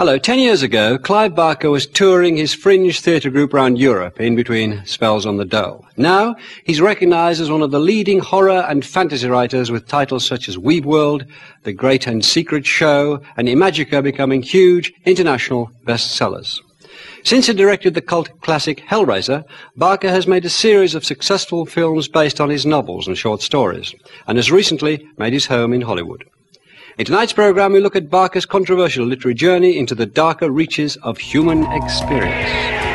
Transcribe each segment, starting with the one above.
Hello. 10 years ago, Clive Barker was touring his fringe theatre group around Europe, in between spells on the dole. Now, he's recognized as one of the leading horror and fantasy writers with titles such as Weeb World, The Great and Secret Show, and Imagica becoming huge international bestsellers. Since he directed the cult classic Hellraiser, Barker has made a series of successful films based on his novels and short stories, and has recently made his home in Hollywood. In tonight's program, we look at Barker's controversial literary journey into the darker reaches of human experience.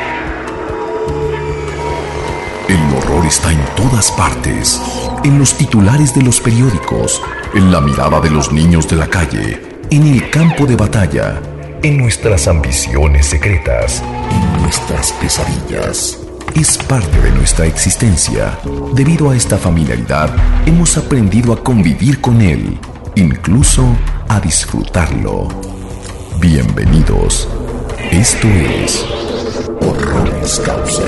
El horror está en todas partes, en los titulares de los periódicos, en la mirada de los niños de la calle, en el campo de batalla, en nuestras ambiciones secretas, en nuestras pesadillas. Es parte de nuestra existencia. Debido a esta familiaridad, hemos aprendido a convivir con él, incluso a disfrutarlo. Bienvenidos. Esto es Horroris Causa.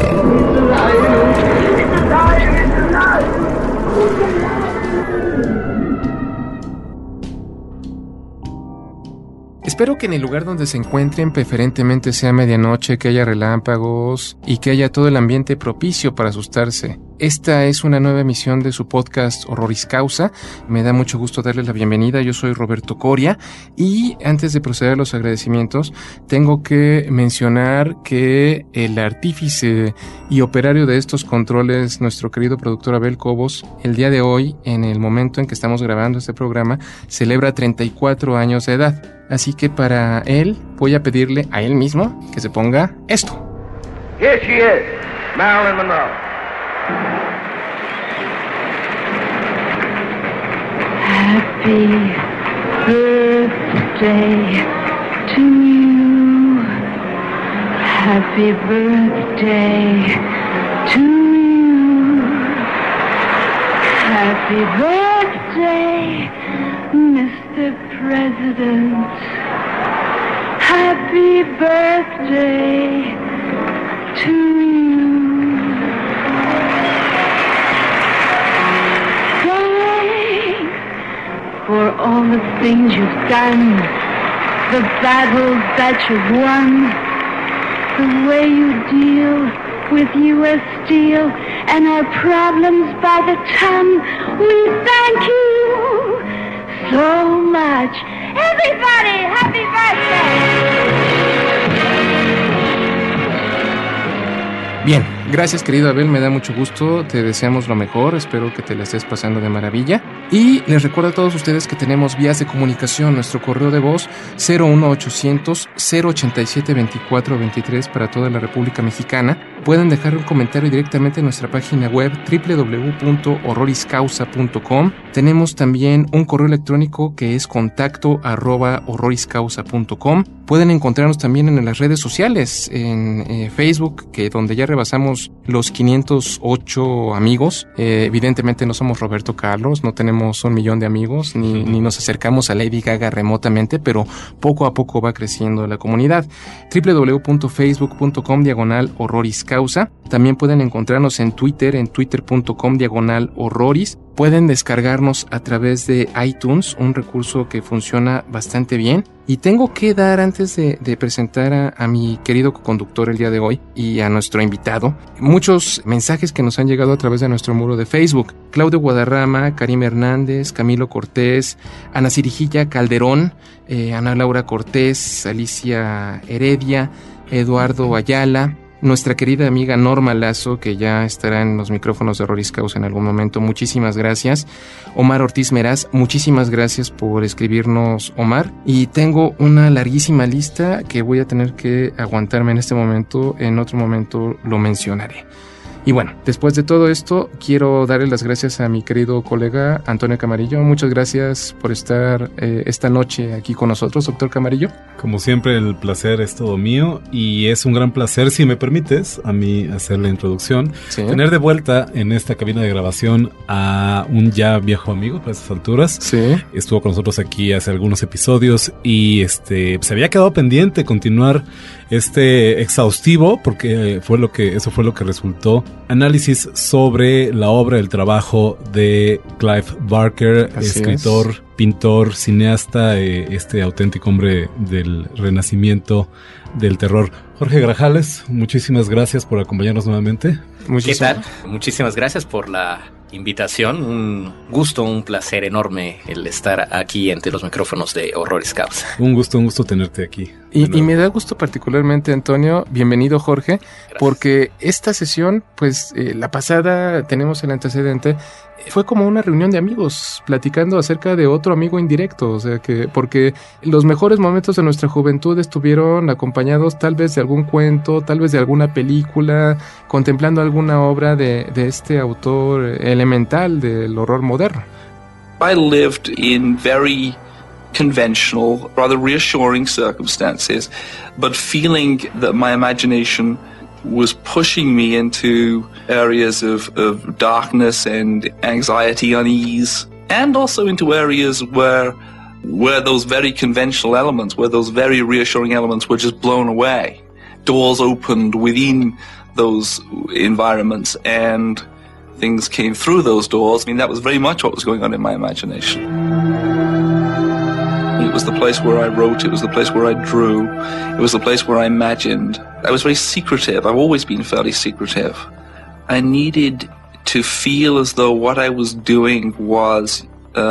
Espero que en el lugar donde se encuentren preferentemente sea medianoche, que haya relámpagos y que haya todo el ambiente propicio para asustarse. Esta es una nueva emisión de su podcast Horroris Causa. Me da mucho gusto darles la bienvenida. Yo soy Roberto Coria y antes de proceder a los agradecimientos, tengo que mencionar que el artífice y operario de estos controles, nuestro querido productor Abel Cobos, el día de hoy, en el momento en que estamos grabando este programa, celebra 34 años de edad. Así que para él voy a pedirle a él mismo que se ponga esto. Here she is, Marilyn Monroe. Happy birthday to you. Happy birthday to you. Happy birthday, Mr. President. Happy birthday to you. Thanks for all the things you've done, the battles that you've won, the way you deal with U.S. Steel and our problems by the ton. We thank you so much. Everybody, happy birthday! Bien, gracias querido Abel, me da mucho gusto, te deseamos lo mejor, espero que te la estés pasando de maravilla. Y les recuerdo a todos ustedes que tenemos vías de comunicación, nuestro correo de voz 01800 087 2423 para toda la República Mexicana. Pueden dejar un comentario directamente en nuestra página web www.horroriscausa.com. Tenemos también un correo electrónico que es contacto@horroriscausa.com. Pueden encontrarnos también en las redes sociales, en Facebook, que donde ya rebasamos los 508 amigos. Evidentemente no somos Roberto Carlos, no tenemos 1,000,000 de amigos, ni nos acercamos a Lady Gaga remotamente, pero poco a poco va creciendo la comunidad. www.facebook.com/horroriscausa. También pueden encontrarnos en Twitter, en twitter.com/horroris. Pueden descargarnos a través de iTunes, un recurso que funciona bastante bien. Y tengo que dar, antes de presentar a mi querido conductor el día de hoy y a nuestro invitado, muchos mensajes que nos han llegado a través de nuestro muro de Facebook. Claudio Guadarrama, Karim Hernández, Camilo Cortés, Ana Cirijilla Calderón, Ana Laura Cortés, Alicia Heredia, Eduardo Ayala, nuestra querida amiga Norma Lazo, que ya estará en los micrófonos de Horroris Causa en algún momento. Muchísimas gracias. Omar Ortiz Meraz, muchísimas gracias por escribirnos, Omar. Y tengo una larguísima lista que voy a tener que aguantarme en este momento. En otro momento lo mencionaré. Y bueno, después de todo esto, quiero darle las gracias a mi querido colega Antonio Camarillo. Muchas gracias por estar esta noche aquí con nosotros, doctor Camarillo. Como siempre, el placer es todo mío y es un gran placer, si me permites, a mí hacer la introducción. Sí. Tener de vuelta en esta cabina de grabación a un ya viejo amigo para estas alturas. Sí. Estuvo con nosotros aquí hace algunos episodios y se había quedado pendiente continuar exhaustivo, porque eso fue lo que resultó análisis sobre la obra, el trabajo de Clive Barker, escritor, pintor, cineasta, este auténtico hombre del renacimiento del terror. Jorge Grajales, muchísimas gracias por acompañarnos nuevamente. ¿Qué tal? Muchísimas gracias por la invitación. Un gusto, un placer enorme el estar aquí entre los micrófonos de Horroris Causa. Un gusto tenerte aquí. Y me da gusto particularmente, Antonio, bienvenido Jorge, gracias. Porque esta sesión, pues la pasada tenemos el antecedente, fue como una reunión de amigos platicando acerca de otro amigo indirecto, o sea que porque los mejores momentos de nuestra juventud estuvieron acompañados tal vez de algún cuento, tal vez de alguna película, contemplando alguna obra de este autor elemental del horror moderno. I lived in very conventional, rather reassuring circumstances, but feeling that my imagination was pushing me into areas of darkness and anxiety, unease, and also into areas where those very conventional elements, where those very reassuring elements were just blown away. Doors opened within those environments and things came through those doors. I mean, that was very much what was going on in my imagination. It was the place where I wrote, it was the place where I drew, it was the place where I imagined. I was very secretive. I've always been fairly secretive. I needed to feel as though what I was doing was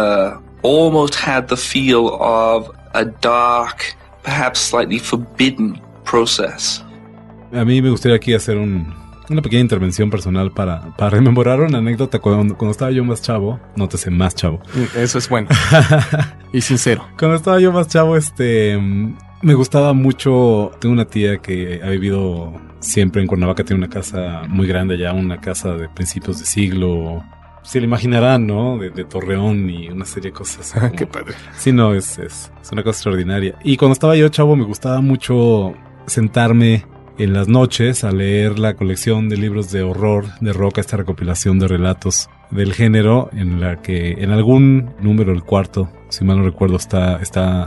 almost had the feel of a dark, perhaps slightly forbidden process. A mí me gustaría aquí hacer una pequeña intervención personal para rememorar una anécdota cuando estaba yo más chavo. Nótese, más chavo. Eso es bueno. Y sincero. Cuando estaba yo más chavo, me gustaba mucho. Tengo una tía que ha vivido siempre en Cuernavaca, tiene una casa muy grande allá, una casa de principios de siglo. Se le imaginarán, ¿no? De Torreón y una serie de cosas. Como... Qué padre. Sí, no, es una cosa extraordinaria. Y cuando estaba yo chavo me gustaba mucho sentarme en las noches a leer la colección de libros de horror de Roca, esta recopilación de relatos del género, en la que en algún número, el cuarto, si mal no recuerdo, está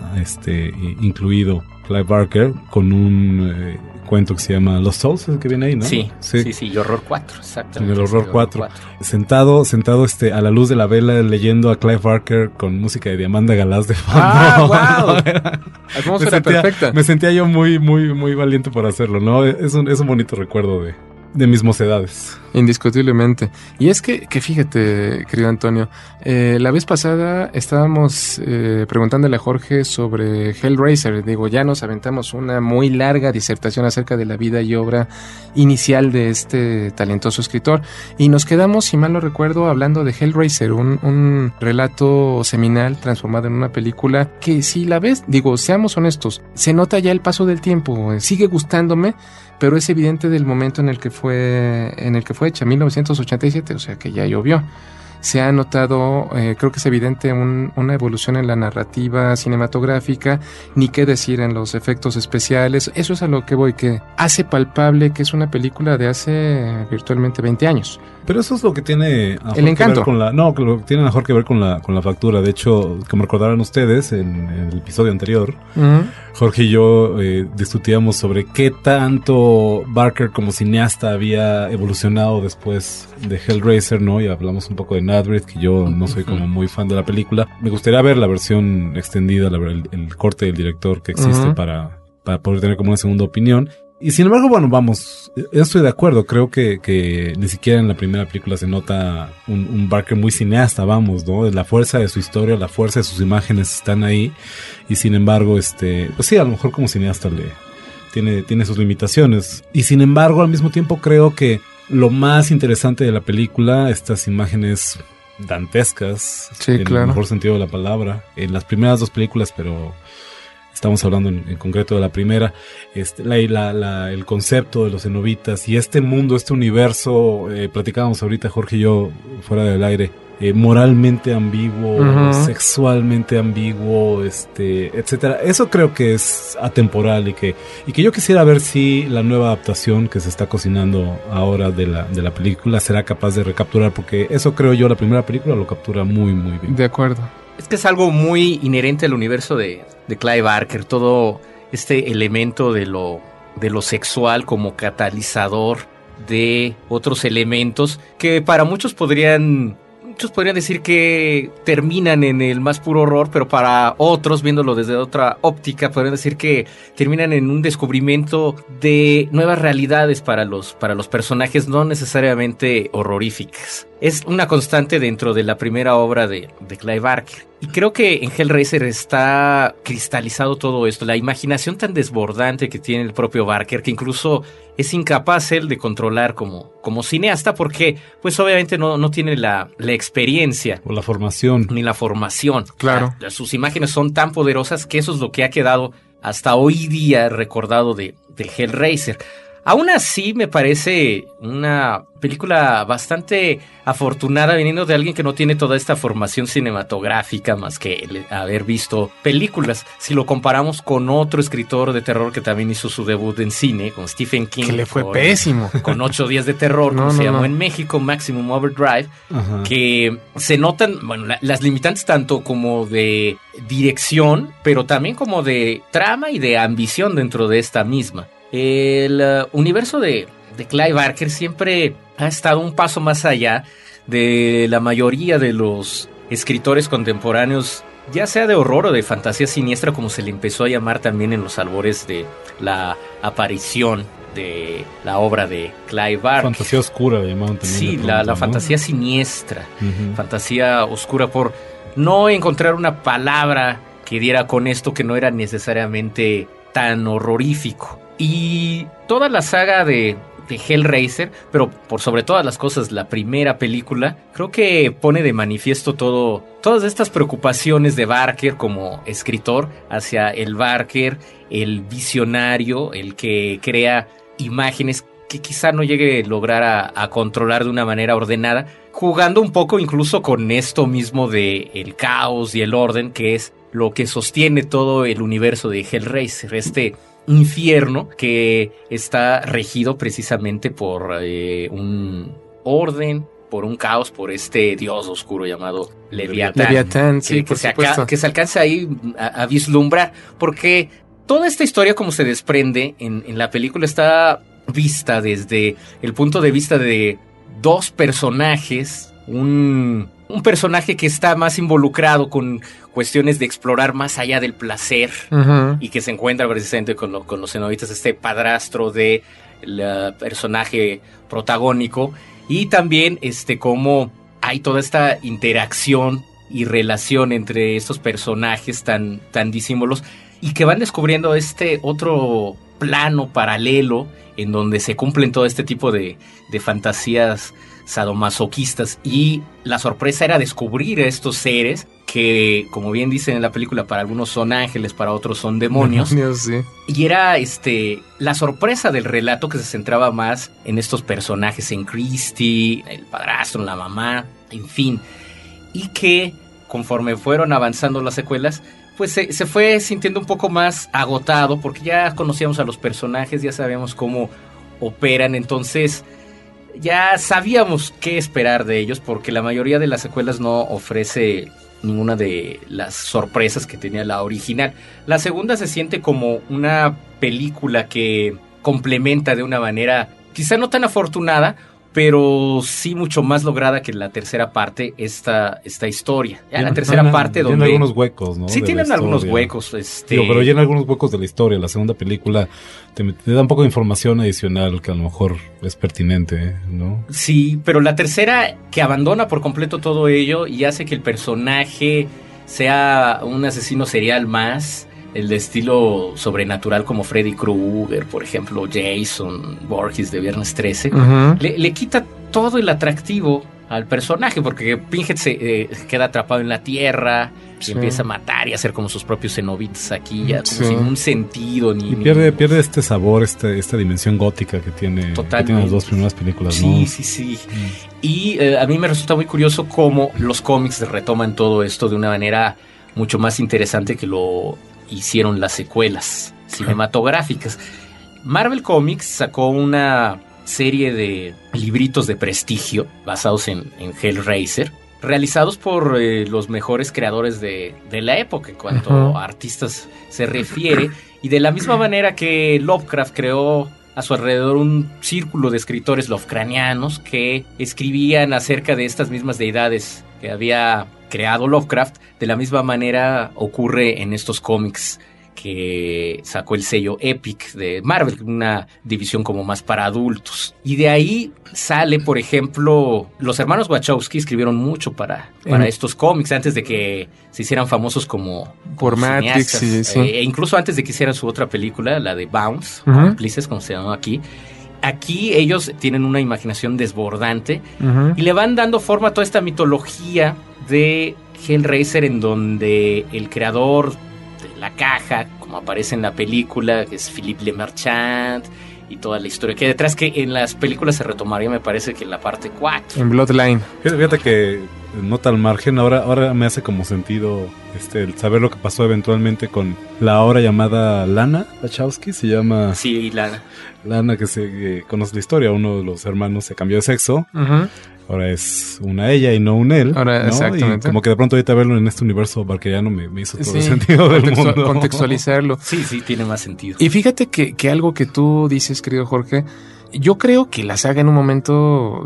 incluido Clive Barker con un cuento que se llama Lost Souls, es el que viene ahí, ¿no? Sí, y Horror 4, exactamente. En el Horror 4. Sentado a la luz de la vela leyendo a Clive Barker con música de Diamanda Galás de fondo. ¡Ah, wow! Atmósfera perfecta. Me sentía yo muy, muy, muy valiente por hacerlo, ¿no? Es un bonito recuerdo de mis mocedades. Indiscutiblemente. Y es que fíjate, querido Antonio, la vez pasada estábamos preguntándole a Jorge sobre Hellraiser. Digo, ya nos aventamos una muy larga disertación acerca de la vida y obra inicial de este talentoso escritor. Y nos quedamos, si mal no recuerdo, hablando de Hellraiser, un relato seminal transformado en una película que, si la ves, digo, seamos honestos, se nota ya el paso del tiempo, sigue gustándome, pero es evidente del momento en el que fue hecha, 1987, o sea que ya llovió. Se ha notado, creo que es evidente una evolución en la narrativa cinematográfica, ni qué decir en los efectos especiales. Eso es a lo que voy, que hace palpable que es una película de hace virtualmente 20 años. Pero eso es lo que tiene el encanto. Lo que tiene mejor que ver con la factura. De hecho, como recordarán ustedes en el episodio anterior, Jorge y yo discutíamos sobre qué tanto Barker como cineasta había evolucionado después de Hellraiser, ¿no? Y hablamos un poco de Nadred, que yo no soy como muy fan de la película. Me gustaría ver la versión extendida, el corte del director que existe para poder tener como una segunda opinión. Y sin embargo, bueno, vamos, estoy de acuerdo, creo que ni siquiera en la primera película se nota un Barker muy cineasta, vamos, ¿no? La fuerza de su historia, la fuerza de sus imágenes están ahí, y sin embargo, pues sí, a lo mejor como cineasta tiene sus limitaciones, y sin embargo, al mismo tiempo creo que lo más interesante de la película, estas imágenes dantescas, sí, en claro, el mejor sentido de la palabra, en las primeras dos películas, pero... Estamos hablando en concreto de la primera, el concepto de los cenobitas y este mundo, este universo, platicábamos ahorita Jorge y yo fuera del aire, moralmente ambiguo, sexualmente ambiguo, etcétera. Eso creo que es atemporal y que yo quisiera ver si la nueva adaptación que se está cocinando ahora de la película será capaz de recapturar, porque eso creo yo, la primera película lo captura muy, muy bien. De acuerdo. Es que es algo muy inherente al universo de Clive Barker, todo este elemento de lo sexual como catalizador de otros elementos que para muchos podrían decir que terminan en el más puro horror, pero para otros, viéndolo desde otra óptica, podrían decir que terminan en un descubrimiento de nuevas realidades para los personajes, no necesariamente horroríficas. Es una constante dentro de la primera obra de Clive Barker. Y creo que en Hellraiser está cristalizado todo esto, la imaginación tan desbordante que tiene el propio Barker, que incluso es incapaz él de controlar como cineasta, porque pues obviamente no tiene la experiencia. O la formación. Ni la formación. Claro. Sus imágenes son tan poderosas que eso es lo que ha quedado hasta hoy día recordado de Hellraiser. Aún así, me parece una película bastante afortunada viniendo de alguien que no tiene toda esta formación cinematográfica más que haber visto películas. Si lo comparamos con otro escritor de terror que también hizo su debut en cine, con Stephen King. Que le fue pésimo. Con 8 días de terror, como se llamó en México, Maximum Overdrive. Ajá. Que se notan, las limitantes tanto como de dirección, pero también como de trama y de ambición dentro de esta misma. El universo de Clive Barker siempre ha estado un paso más allá de la mayoría de los escritores contemporáneos, ya sea de horror o de fantasía siniestra, como se le empezó a llamar también en los albores de la aparición de la obra de Clive Barker. Fantasía oscura le llamaban también. Sí, pronto, la ¿no? fantasía siniestra, fantasía oscura, por no encontrar una palabra que diera con esto que no era necesariamente tan horrorífico. Y toda la saga de Hellraiser, pero por sobre todas las cosas la primera película, creo que pone de manifiesto todas estas preocupaciones de Barker como escritor hacia el Barker, el visionario, el que crea imágenes que quizá no llegue a lograr a controlar de una manera ordenada, jugando un poco incluso con esto mismo de el caos y el orden, que es lo que sostiene todo el universo de Hellraiser, este infierno que está regido precisamente por un orden, por un caos, por este dios oscuro llamado Leviatán. Leviatán, sí, por supuesto. Que se alcanza ahí a vislumbrar, porque toda esta historia, como se desprende en la película, está vista desde el punto de vista de dos personajes, un personaje que está más involucrado con cuestiones de explorar más allá del placer, y que se encuentra precisamente con los cenobitas, este padrastro del personaje protagónico, y también cómo hay toda esta interacción y relación entre estos personajes tan disímbolos, y que van descubriendo este otro plano paralelo en donde se cumplen todo este tipo de fantasías sadomasoquistas, y la sorpresa era descubrir a estos seres que, como bien dicen en la película, para algunos son ángeles, para otros son demonios. Sí. Y era la sorpresa del relato, que se centraba más en estos personajes, en Christy, el padrastro, la mamá, en fin, y que conforme fueron avanzando las secuelas, pues se fue sintiendo un poco más agotado, porque ya conocíamos a los personajes, ya sabíamos cómo operan, entonces ya sabíamos qué esperar de ellos, porque la mayoría de las secuelas no ofrece ninguna de las sorpresas que tenía la original. La segunda se siente como una película que complementa de una manera quizá no tan afortunada, pero sí mucho más lograda que la tercera parte esta historia. Ya la tercera parte donde... Tiene algunos huecos, ¿no? Sí, tienen algunos huecos. Pero llena algunos huecos de la historia. La segunda película te da un poco de información adicional que a lo mejor es pertinente, ¿no? Sí, pero la tercera, que abandona por completo todo ello y hace que el personaje sea un asesino serial más, el de estilo sobrenatural como Freddy Krueger, por ejemplo, Jason Voorhees de Viernes 13, le quita todo el atractivo al personaje, porque Pinhead se queda atrapado en la tierra y empieza a matar y a hacer como sus propios cenobitas aquí, ya como sin un sentido. Y pierde este sabor, esta dimensión gótica que tiene las dos primeras películas, ¿no? Sí. Y a mí me resulta muy curioso cómo los cómics retoman todo esto de una manera mucho más interesante que lo hicieron las secuelas cinematográficas. Marvel Comics sacó una serie de libritos de prestigio basados en Hellraiser, realizados por los mejores creadores de la época en cuanto a artistas se refiere, y de la misma manera que Lovecraft creó a su alrededor un círculo de escritores lovecraftianos que escribían acerca de estas mismas deidades que había creado Lovecraft. De la misma manera ocurre en estos cómics que sacó el sello Epic de Marvel, una división como más para adultos. Y de ahí sale, por ejemplo, los hermanos Wachowski escribieron mucho para estos cómics antes de que se hicieran famosos como Matrix, cineastas, e incluso antes de que hicieran su otra película, la de Bounce, Cómplices, como se llamó aquí. Aquí ellos tienen una imaginación desbordante y le van dando forma a toda esta mitología de Hellraiser, en donde el creador de la caja, como aparece en la película, que es Philippe Lemarchand, y toda la historia que hay detrás, que en las películas se retomaría, me parece que en la parte 4. En Bloodline. Fíjate que nota al margen, ahora me hace como sentido el saber lo que pasó eventualmente con la ahora llamada Lana Wachowski, se llama... Sí, Lana. Lana, que conoce la historia, uno de los hermanos se cambió de sexo, ahora es una ella y no un él, ahora, ¿no? Exactamente. Y como que de pronto ahorita verlo en este universo barqueriano me hizo todo el sentido del mundo. Contextualizarlo. Sí, tiene más sentido. Y fíjate que algo que tú dices, querido Jorge, yo creo que la saga en un momento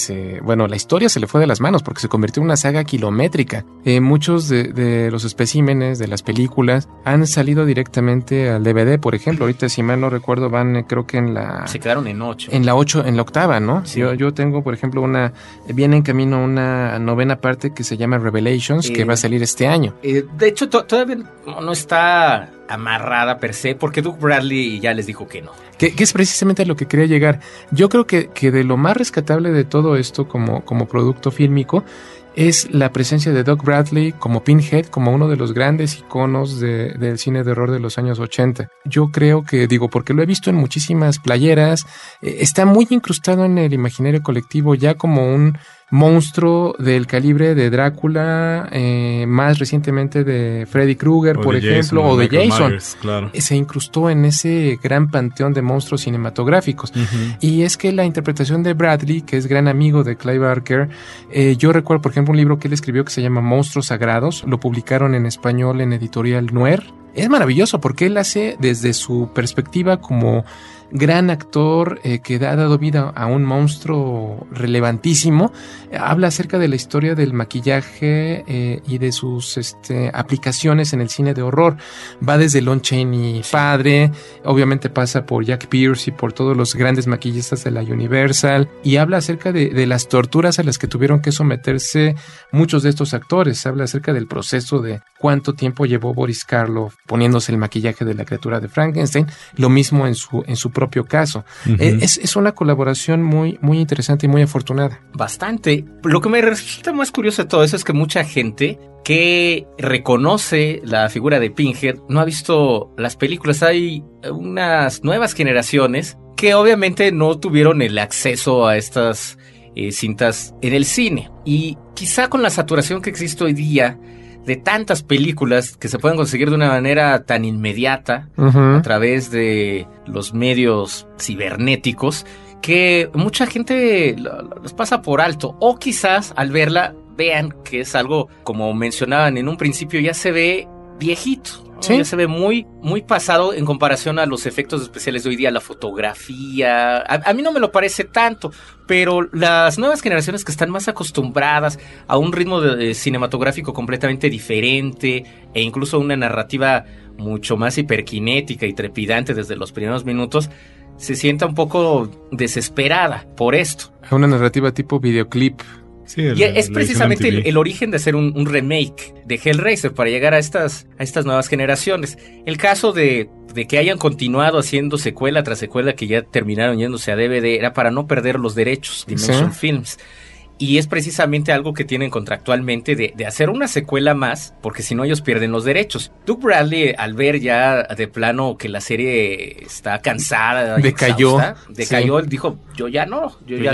la historia se le fue de las manos porque se convirtió en una saga kilométrica. Muchos de los especímenes de las películas han salido directamente al DVD, por ejemplo. Ahorita, si mal no recuerdo, van creo que se quedaron en 8. En la octava, ¿no? Sí. Yo tengo, por ejemplo, viene en camino una novena parte que se llama Revelations, que va a salir este año. De hecho, todavía no está amarrada per se, porque Doug Bradley ya les dijo que no. Que es precisamente a lo que quería llegar. Yo creo que de lo más rescatable de todo esto como producto fílmico es la presencia de Doug Bradley como Pinhead, como uno de los grandes iconos del cine de horror de los años 80. Yo creo que, porque lo he visto en muchísimas playeras, está muy incrustado en el imaginario colectivo ya como un monstruo del calibre de Drácula, más recientemente de Freddy Krueger, por ejemplo, o de Jason. Myers, claro. Se incrustó en ese gran panteón de monstruos cinematográficos. Y es que la interpretación de Bradley, que es gran amigo de Clive Barker, yo recuerdo, por ejemplo, un libro que él escribió que se llama Monstruos Sagrados, lo publicaron en español en Editorial Nuer. Es maravilloso porque él hace desde su perspectiva como gran actor que ha dado vida a un monstruo relevantísimo, habla acerca de la historia del maquillaje y de sus aplicaciones en el cine de horror. Va desde Lon Chaney padre, obviamente pasa por Jack Pierce y por todos los grandes maquillistas de la Universal, y habla acerca de las torturas a las que tuvieron que someterse muchos de estos actores. Habla acerca del proceso de cuánto tiempo llevó Boris Karloff poniéndose el maquillaje de la criatura de Frankenstein, lo mismo en su propio caso. Es una colaboración muy, muy interesante y muy afortunada. Bastante. Lo que me resulta más curioso de todo eso es que mucha gente que reconoce la figura de Pinhead no ha visto las películas. Hay unas nuevas generaciones que obviamente no tuvieron el acceso a estas cintas en el cine. Y quizá con la saturación que existe hoy día de tantas películas que se pueden conseguir de una manera tan inmediata a través de los medios cibernéticos, que mucha gente los pasa por alto, o quizás al verla vean que es algo, como mencionaban en un principio, ya se ve viejito, ¿no? ¿Sí? Ya se ve muy, muy pasado en comparación a los efectos especiales de hoy día, la fotografía. A mí no me lo parece tanto, pero las nuevas generaciones que están más acostumbradas a un ritmo cinematográfico completamente diferente e incluso una narrativa mucho más hiperkinética y trepidante desde los primeros minutos, se sienta un poco desesperada por esto. Una narrativa tipo videoclip. Sí, y es precisamente el origen de hacer un remake de Hellraiser para llegar a estas nuevas generaciones. El caso de que hayan continuado haciendo secuela tras secuela, que ya terminaron yéndose a DVD, era para no perder los derechos, Dimension Films. Y es precisamente algo que tienen contractualmente de hacer una secuela más, porque si no ellos pierden los derechos. Doug Bradley, al ver ya de plano que la serie está cansada, decayó, él dijo, yo ya no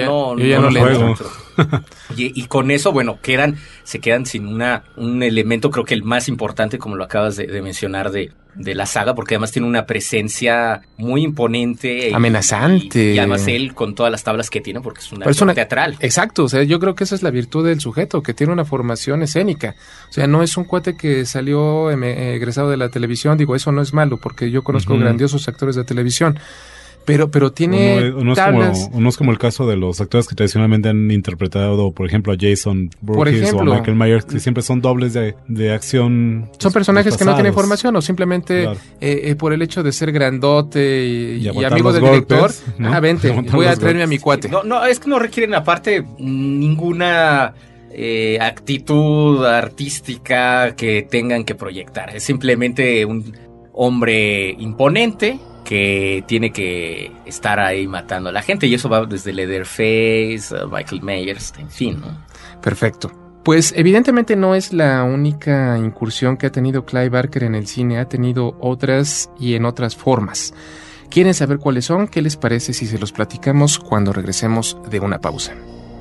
le juego. Y con eso, bueno, se quedan sin un elemento, creo que el más importante, como lo acabas de mencionar, de la saga, porque además tiene una presencia muy imponente, amenazante, y además él con todas las tablas que tiene, porque es una actor teatral. Exacto, o sea, yo creo que esa es la virtud del sujeto, que tiene una formación escénica. O sea, no es un cuate que salió egresado de la televisión. Digo, eso no es malo, porque yo conozco grandiosos actores de televisión, pero tiene tablas. No es como el caso de los actores que tradicionalmente han interpretado, por ejemplo, a Jason Voorhees o a Michael Myers, que siempre son dobles de acción. Son personajes que no tienen formación o simplemente por el hecho de ser grandote y amigo del director, ¿no? Vente, voy a traerme a mi cuate. No, es que no requieren aparte ninguna actitud artística que tengan que proyectar. Es simplemente un hombre imponente que tiene que estar ahí matando a la gente, y eso va desde Leatherface, Michael Myers, en fin, ¿no? Perfecto. Pues evidentemente no es la única incursión que ha tenido Clive Barker en el cine, ha tenido otras y en otras formas. ¿Quieren saber cuáles son? ¿Qué les parece si se los platicamos cuando regresemos de una pausa?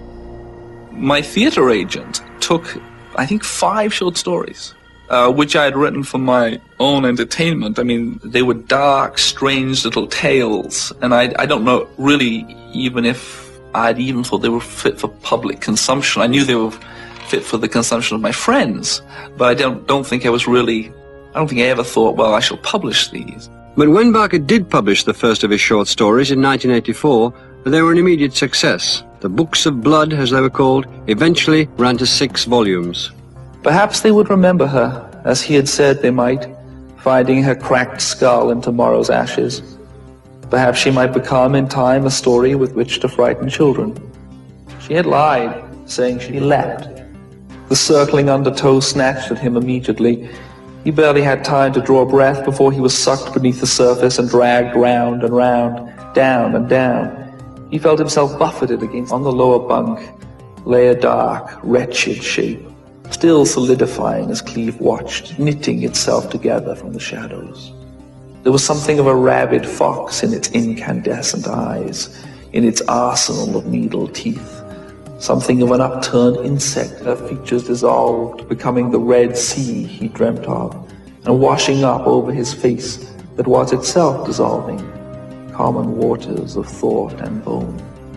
My theater agent took, I think, 5 short stories. Which I had written for my own entertainment. I mean, they were dark, strange little tales, and I don't know really even if I'd even thought they were fit for public consumption. I knew they were fit for the consumption of my friends, but I don't think I ever thought, well, I shall publish these. But when Barker did publish the first of his short stories in 1984, they were an immediate success. The Books of Blood, as they were called, eventually ran to 6 volumes. Perhaps they would remember her, as he had said they might, finding her cracked skull in tomorrow's ashes. Perhaps she might become, in time, a story with which to frighten children. She had lied, saying she leapt. The circling undertow snatched at him immediately. He barely had time to draw breath before he was sucked beneath the surface and dragged round and round, down and down. He felt himself buffeted against on the lower bunk, lay a dark, wretched shape, still solidifying as Cleve watched, knitting itself together from the shadows. There was something of a rabid fox in its incandescent eyes, in its arsenal of needle teeth. Something of an upturned insect, her features dissolved, becoming the Red Sea he dreamt of, and washing up over his face that was itself dissolving, common waters of thought and bone.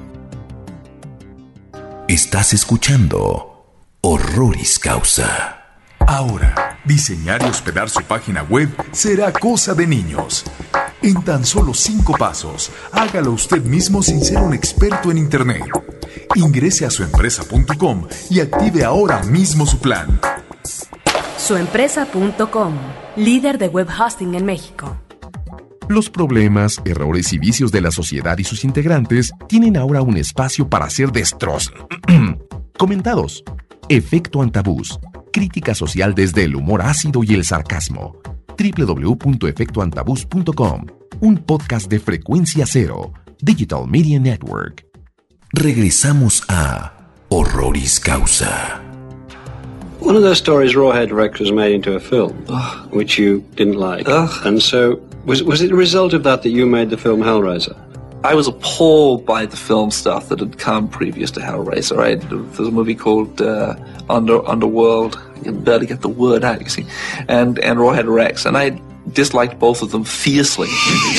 Estás escuchando Horroris Causa. Ahora, diseñar y hospedar su página web será cosa de niños. En tan solo 5 pasos, hágalo usted mismo sin ser un experto en Internet. Ingrese a suempresa.com y active ahora mismo su plan. Suempresa.com, líder de web hosting en México. Los problemas, errores y vicios de la sociedad y sus integrantes tienen ahora un espacio para ser comentados. Efecto Antabús. Crítica social desde el humor ácido y el sarcasmo. www.efectoantabús.com. Un podcast de Frecuencia Cero, Digital Media Network. Regresamos a Horroris Causa. One of those stories, Rawhead Rex, was made into a film, which you didn't like. And so, was it a result of that you made the film Hellraiser? I was appalled by the film stuff that had come previous to Hellraiser. There's a movie called Underworld. I can barely get the word out, you see. And Rawhead Rex. And I disliked both of them fiercely.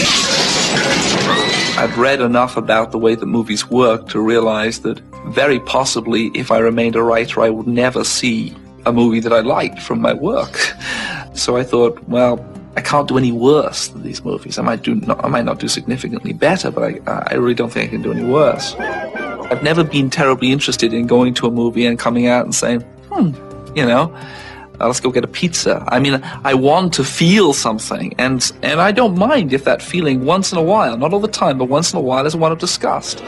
I'd read enough about the way that movies work to realize that very possibly if I remained a writer, I would never see a movie that I liked from my work. So I thought, well, I can't do any worse than these movies. I might not do significantly better, but I really don't think I can do any worse. I've never been terribly interested in going to a movie and coming out and saying, let's go get a pizza. I mean, I want to feel something, and I don't mind if that feeling once in a while, not all the time, but once in a while is one of disgust.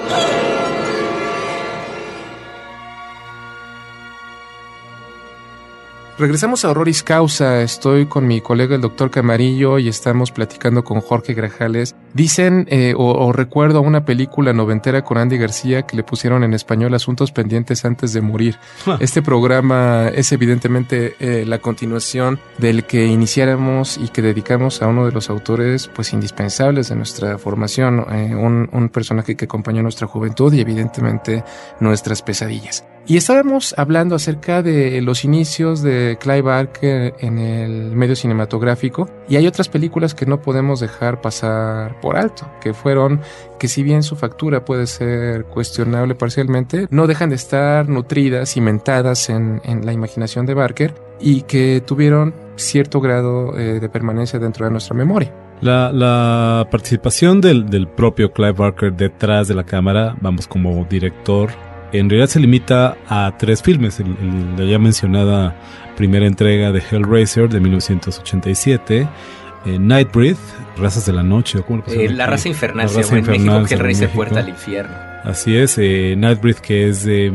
Regresamos a Horroris Causa. Estoy con mi colega el doctor Camarillo y estamos platicando con Jorge Grajales. Dicen, o recuerdo una película noventera con Andy García que le pusieron en español Asuntos Pendientes Antes de Morir. Este programa es evidentemente la continuación del que iniciáramos y que dedicamos a uno de los autores pues indispensables de nuestra formación, un personaje que acompañó nuestra juventud y evidentemente nuestras pesadillas. Y estábamos hablando acerca de los inicios de Clive Barker en el medio cinematográfico, y hay otras películas que no podemos dejar pasar por alto, que si bien su factura puede ser cuestionable parcialmente, no dejan de estar nutridas, cimentadas en la imaginación de Barker y que tuvieron cierto grado de permanencia dentro de nuestra memoria. La participación del propio Clive Barker detrás de la cámara, vamos, como director, en realidad se limita a 3 filmes. La ya mencionada primera entrega de Hellraiser de 1987, Nightbreed, Razas de la Noche, o ¿cómo lo pusieron? La raza infernal, La raza en México, infernal, Hellraiser, en Puerta al Infierno. Así es, Nightbreed, que es de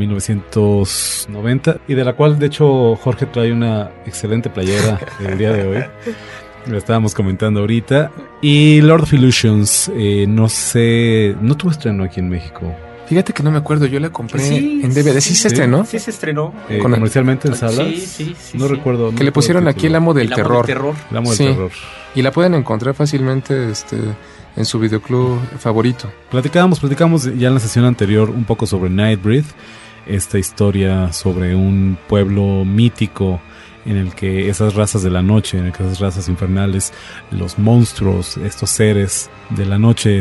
1990 y de la cual de hecho Jorge trae una excelente playera el día de hoy. Lo estábamos comentando ahorita. Y Lord of Illusions, no sé, no tuvo estreno aquí en México. Fíjate que no me acuerdo, yo la compré en DVD. ¿Sí se estrenó? Sí se estrenó. ¿Comercialmente en salas? Sí. No recuerdo. Que le pusieron aquí El Amo del Terror. El Amo del Terror. Y la pueden encontrar fácilmente en su videoclub favorito. Platicamos ya en la sesión anterior un poco sobre Nightbreed, esta historia sobre un pueblo mítico en el que esas razas de la noche, en el que esas razas infernales, los monstruos, estos seres de la noche,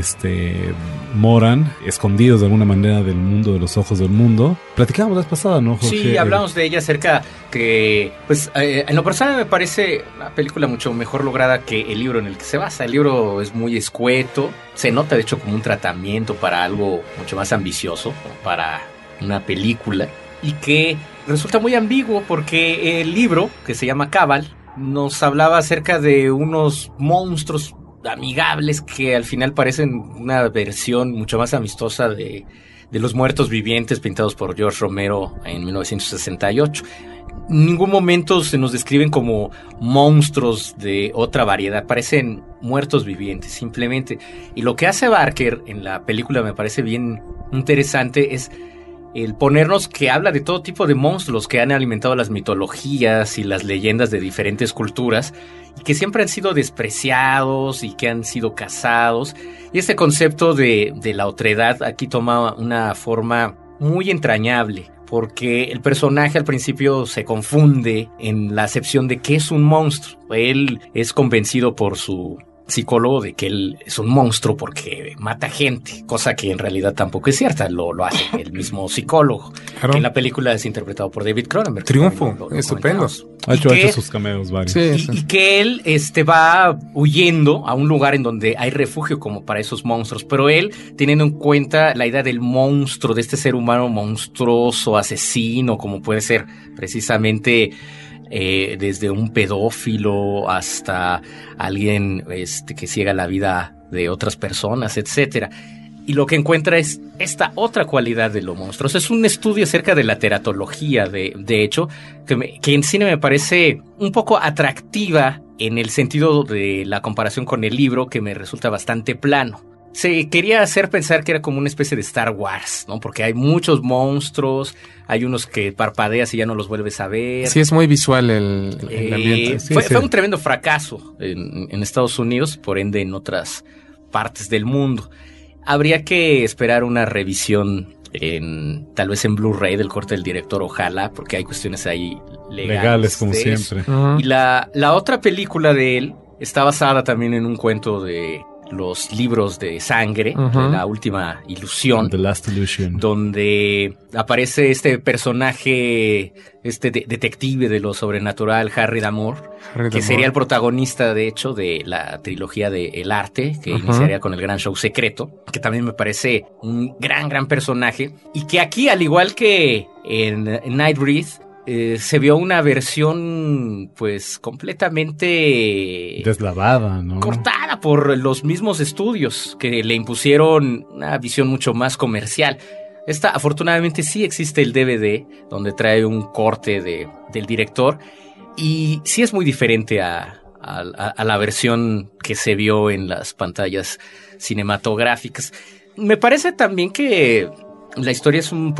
moran, escondidos de alguna manera del mundo, de los ojos del mundo. Platicábamos la vez pasada, ¿no, Jorge? Sí, hablamos de ella acerca que, pues, en lo personal me parece una película mucho mejor lograda que el libro en el que se basa. El libro es muy escueto, se nota de hecho como un tratamiento para algo mucho más ambicioso, para una película, y que resulta muy ambiguo porque el libro, que se llama Cabal, nos hablaba acerca de unos monstruos amigables que al final parecen una versión mucho más amistosa de los muertos vivientes pintados por George Romero en 1968. En ningún momento se nos describen como monstruos de otra variedad, parecen muertos vivientes simplemente. Y lo que hace Barker en la película me parece bien interesante es el ponernos que habla de todo tipo de monstruos que han alimentado las mitologías y las leyendas de diferentes culturas y que siempre han sido despreciados y que han sido cazados. Y este concepto de la otredad aquí toma una forma muy entrañable, porque el personaje al principio se confunde en la acepción de qué es un monstruo. Él es convencido por su psicólogo de que él es un monstruo porque mata gente, cosa que en realidad tampoco es cierta, lo hace el mismo psicólogo. Claro. En la película es interpretado por David Cronenberg. Triunfo, estupendo. Ha hecho sus cameos varios. Sí. Y que él va huyendo a un lugar en donde hay refugio como para esos monstruos, pero él, teniendo en cuenta la idea del monstruo, de este ser humano monstruoso, asesino, como puede ser precisamente desde un pedófilo hasta alguien que ciega la vida de otras personas, etcétera. Y lo que encuentra es esta otra cualidad de los monstruos. Es un estudio acerca de la teratología, de hecho, que en cine me parece un poco atractiva en el sentido de la comparación con el libro, que me resulta bastante plano. Se quería hacer pensar que era como una especie de Star Wars, ¿no? Porque hay muchos monstruos, hay unos que parpadeas y ya no los vuelves a ver. Sí, es muy visual el ambiente. Fue un tremendo fracaso en Estados Unidos, por ende en otras partes del mundo. Habría que esperar una revisión tal vez en Blu-ray del corte del director, ojalá, porque hay cuestiones ahí legales como siempre. Uh-huh. Y la otra película de él está basada también en un cuento de los libros de sangre, de La Última Ilusión, The Last Illusion, donde aparece este personaje, detective de lo sobrenatural, Harry D'Amour, que sería el protagonista, de hecho, de la trilogía de El Arte, que iniciaría con El Gran Show Secreto, que también me parece un gran personaje, y que aquí, al igual que en Nightbreed, se vio una versión pues completamente deslavada, ¿no? Cortada por los mismos estudios que le impusieron una visión mucho más comercial. Esta afortunadamente sí existe el DVD donde trae un corte del director y sí es muy diferente a la versión que se vio en las pantallas cinematográficas. Me parece también que la historia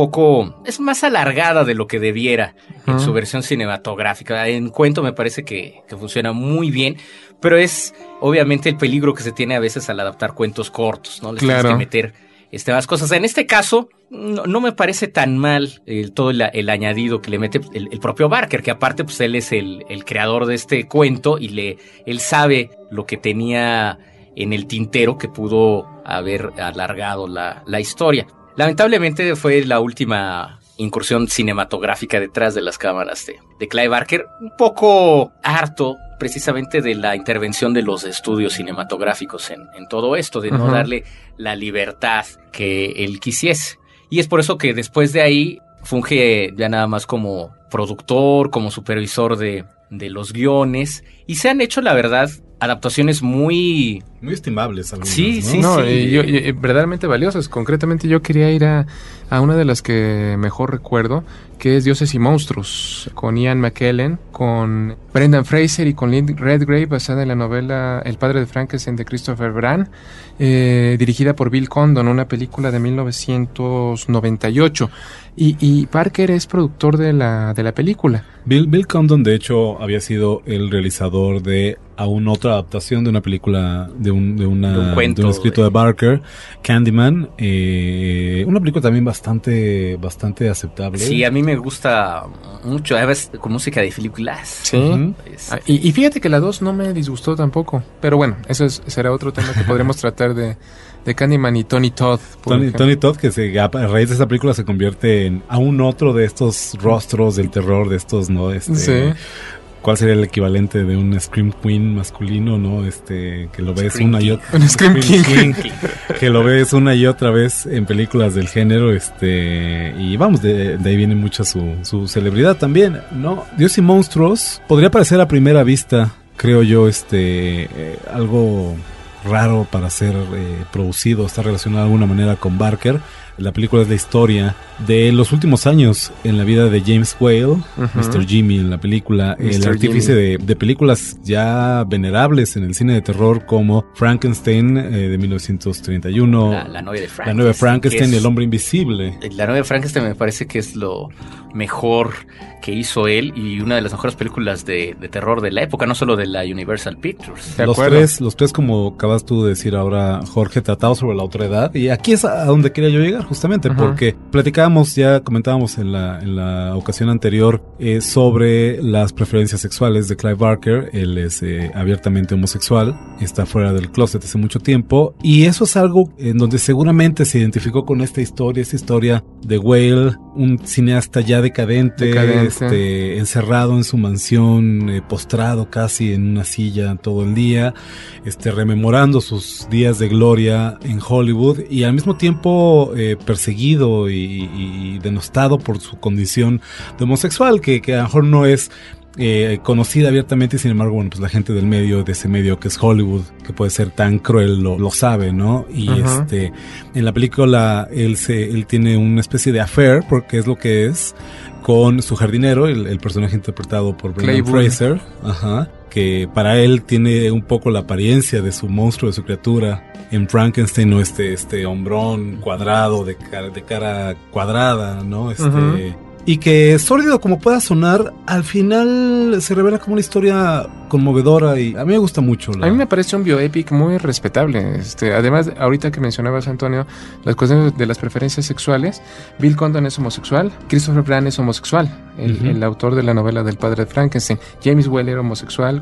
es más alargada de lo que debiera en su versión cinematográfica. En cuento me parece que funciona muy bien, pero es obviamente el peligro que se tiene a veces al adaptar cuentos cortos, ¿no? Les tienes que meter más cosas. En este caso, no me parece tan mal todo el añadido que le mete el propio Barker, que aparte pues él es el creador de este cuento y él sabe lo que tenía en el tintero que pudo haber alargado la historia. Lamentablemente fue la última incursión cinematográfica detrás de las cámaras de Clive Barker, un poco harto precisamente de la intervención de los estudios cinematográficos en todo esto, de no darle la libertad que él quisiese. Y es por eso que después de ahí funge ya nada más como productor, como supervisor de los guiones, y se han hecho, la verdad, adaptaciones muy estimables algunas, sí, ¿no? sí, No, sí. y verdaderamente valiosas. Concretamente yo quería ir a una de las que mejor recuerdo, que es Dioses y Monstruos, con Ian McKellen, con Brendan Fraser y con Lynn Redgrave, basada en la novela El padre de Frankenstein de Christopher Brand, dirigida por Bill Condon, una película de 1998. Y Parker es productor de la película. Bill Condon, de hecho, había sido el realizador de aún otra adaptación de una película de un escrito de Barker, Candyman, una película también bastante aceptable. Sí, a mí me gusta mucho, además con música de Philip Glass. Sí. Y fíjate que la 2 no me disgustó tampoco, pero bueno, eso será otro tema que podremos tratar de Candyman y Tony Todd. Tony Todd, que a raíz de esa película se convierte en aún otro de estos rostros del terror, de estos, ¿no? Sí. ¿Cuál sería el equivalente de un Scream Queen masculino, no? Que lo ves una y otra. Un Scream King. Que lo ves una y otra vez en películas del género, y vamos, de ahí viene mucha su celebridad también, ¿no? Dios y Monstruos podría parecer a primera vista, creo yo, algo raro para ser producido, está relacionado de alguna manera con Barker. La película es la historia de los últimos años en la vida de James Whale, Mr. Jimmy en la película, el artífice de películas ya venerables en el cine de terror como Frankenstein de 1931, la novia de Frankenstein, la nueva Frankenstein, El hombre invisible. La novia de Frankenstein me parece que es lo mejor que hizo él y una de las mejores películas de terror de la época, no solo de la Universal Pictures. Los tres, como acabas tú de decir ahora, Jorge, tratados sobre la otredad, y aquí es a donde quería yo llegar justamente, porque comentábamos en la ocasión anterior sobre las preferencias sexuales de Clive Barker. Él es abiertamente homosexual, está fuera del closet hace mucho tiempo, y eso es algo en donde seguramente se identificó con esta historia de Whale, un cineasta ya decadente. Encerrado en su mansión, postrado casi en una silla todo el día, rememorando sus días de gloria en Hollywood, y al mismo tiempo perseguido y denostado por su condición de homosexual, que a lo mejor no es conocida abiertamente, y sin embargo, bueno, pues la gente del medio, de ese medio que es Hollywood, que puede ser tan cruel, lo sabe, ¿no? Y en la película él tiene una especie de affair, porque es lo que es, con su jardinero, el personaje interpretado por Brendan Fraser, que para él tiene un poco la apariencia de su monstruo, de su criatura en Frankenstein, ¿no? Este hombrón cuadrado, de cara cuadrada, ¿no? Y que, sórdido como pueda sonar, al final se revela como una historia conmovedora, y a mí me gusta mucho. A mí me parece un bioepic muy respetable. Además, ahorita que mencionabas, Antonio, las cuestiones de las preferencias sexuales, Bill Condon es homosexual, Christopher Brand es homosexual, el autor de la novela del padre de Frankenstein, James Whale era homosexual,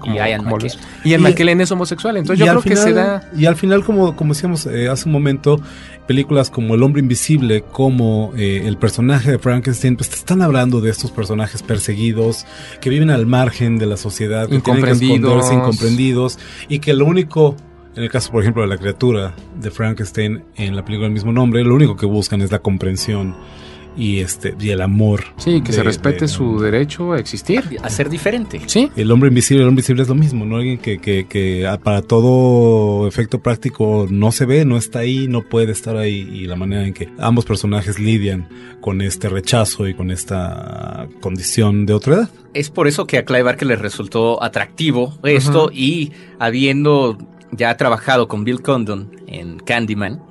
Ian McKellen es homosexual, entonces yo creo que se da... Y al final, como decíamos hace un momento, películas como El hombre invisible, como el personaje de Frankenstein, pues te están hablando de estos personajes perseguidos, que viven al margen de la sociedad, que tienen que esconderse, incomprendidos, y que lo único, en el caso por ejemplo de la criatura de Frankenstein en la película del mismo nombre, lo único que buscan es la comprensión y el amor. Sí, que se respete su derecho a existir, a ser diferente. Sí. El hombre invisible es lo mismo, ¿no? Alguien que para todo efecto práctico no se ve, no está ahí, no puede estar ahí, y la manera en que ambos personajes lidian con este rechazo y con esta condición de otredad. Es por eso que a Clive Barker le resultó atractivo esto, y habiendo ya trabajado con Bill Condon en Candyman,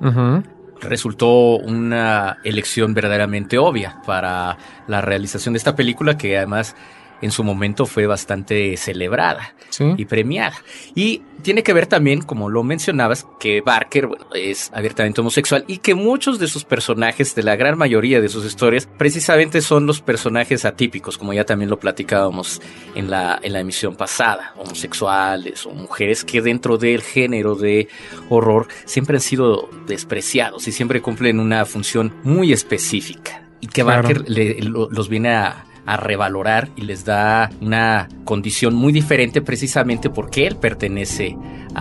resultó una elección verdaderamente obvia para la realización de esta película, que además en su momento fue bastante celebrada y premiada. Y tiene que ver también, como lo mencionabas, que Barker es abiertamente homosexual, y que muchos de sus personajes, de la gran mayoría de sus historias, precisamente son los personajes atípicos, como ya también lo platicábamos en la emisión pasada, homosexuales o mujeres que dentro del género de horror siempre han sido despreciados y siempre cumplen una función muy específica, y que Barker los viene a a revalorar y les da una condición muy diferente precisamente porque él pertenece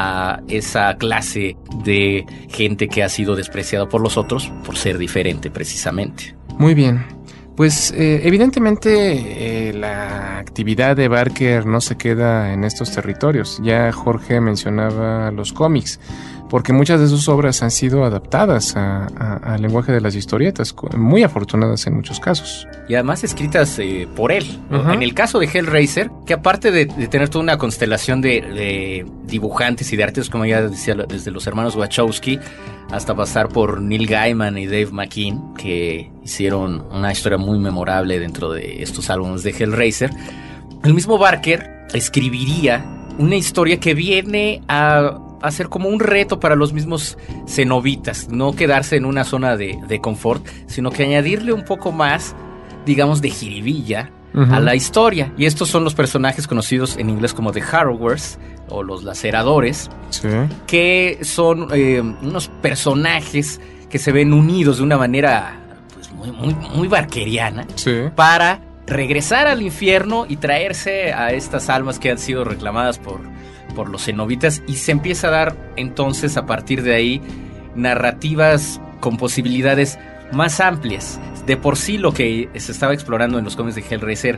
a esa clase de gente que ha sido despreciada por los otros por ser diferente precisamente. Muy bien. Pues evidentemente la actividad de Barker no se queda en estos territorios. Ya Jorge mencionaba los cómics, porque muchas de sus obras han sido adaptadas al lenguaje de las historietas, muy afortunadas en muchos casos. Y además escritas por él. Uh-huh. En el caso de Hellraiser, que aparte de tener toda una constelación de dibujantes y de artistas, como ya decía, desde los hermanos Wachowski hasta pasar por Neil Gaiman y Dave McKean, que hicieron una historia muy memorable dentro de estos álbumes de Hellraiser, el mismo Barker escribiría una historia que viene a hacer como un reto para los mismos cenobitas, no quedarse en una zona de confort, sino que añadirle un poco más, digamos, de jiribilla a la historia. Y estos son los personajes conocidos en inglés como The Harrowers o los laceradores, sí, que son unos personajes que se ven unidos de una manera pues muy barkeriana, sí, para regresar al infierno y traerse a estas almas que han sido reclamadas por los cenobitas, y se empieza a dar entonces a partir de ahí narrativas con posibilidades más amplias. De por sí lo que se estaba explorando en los cómics de Hellraiser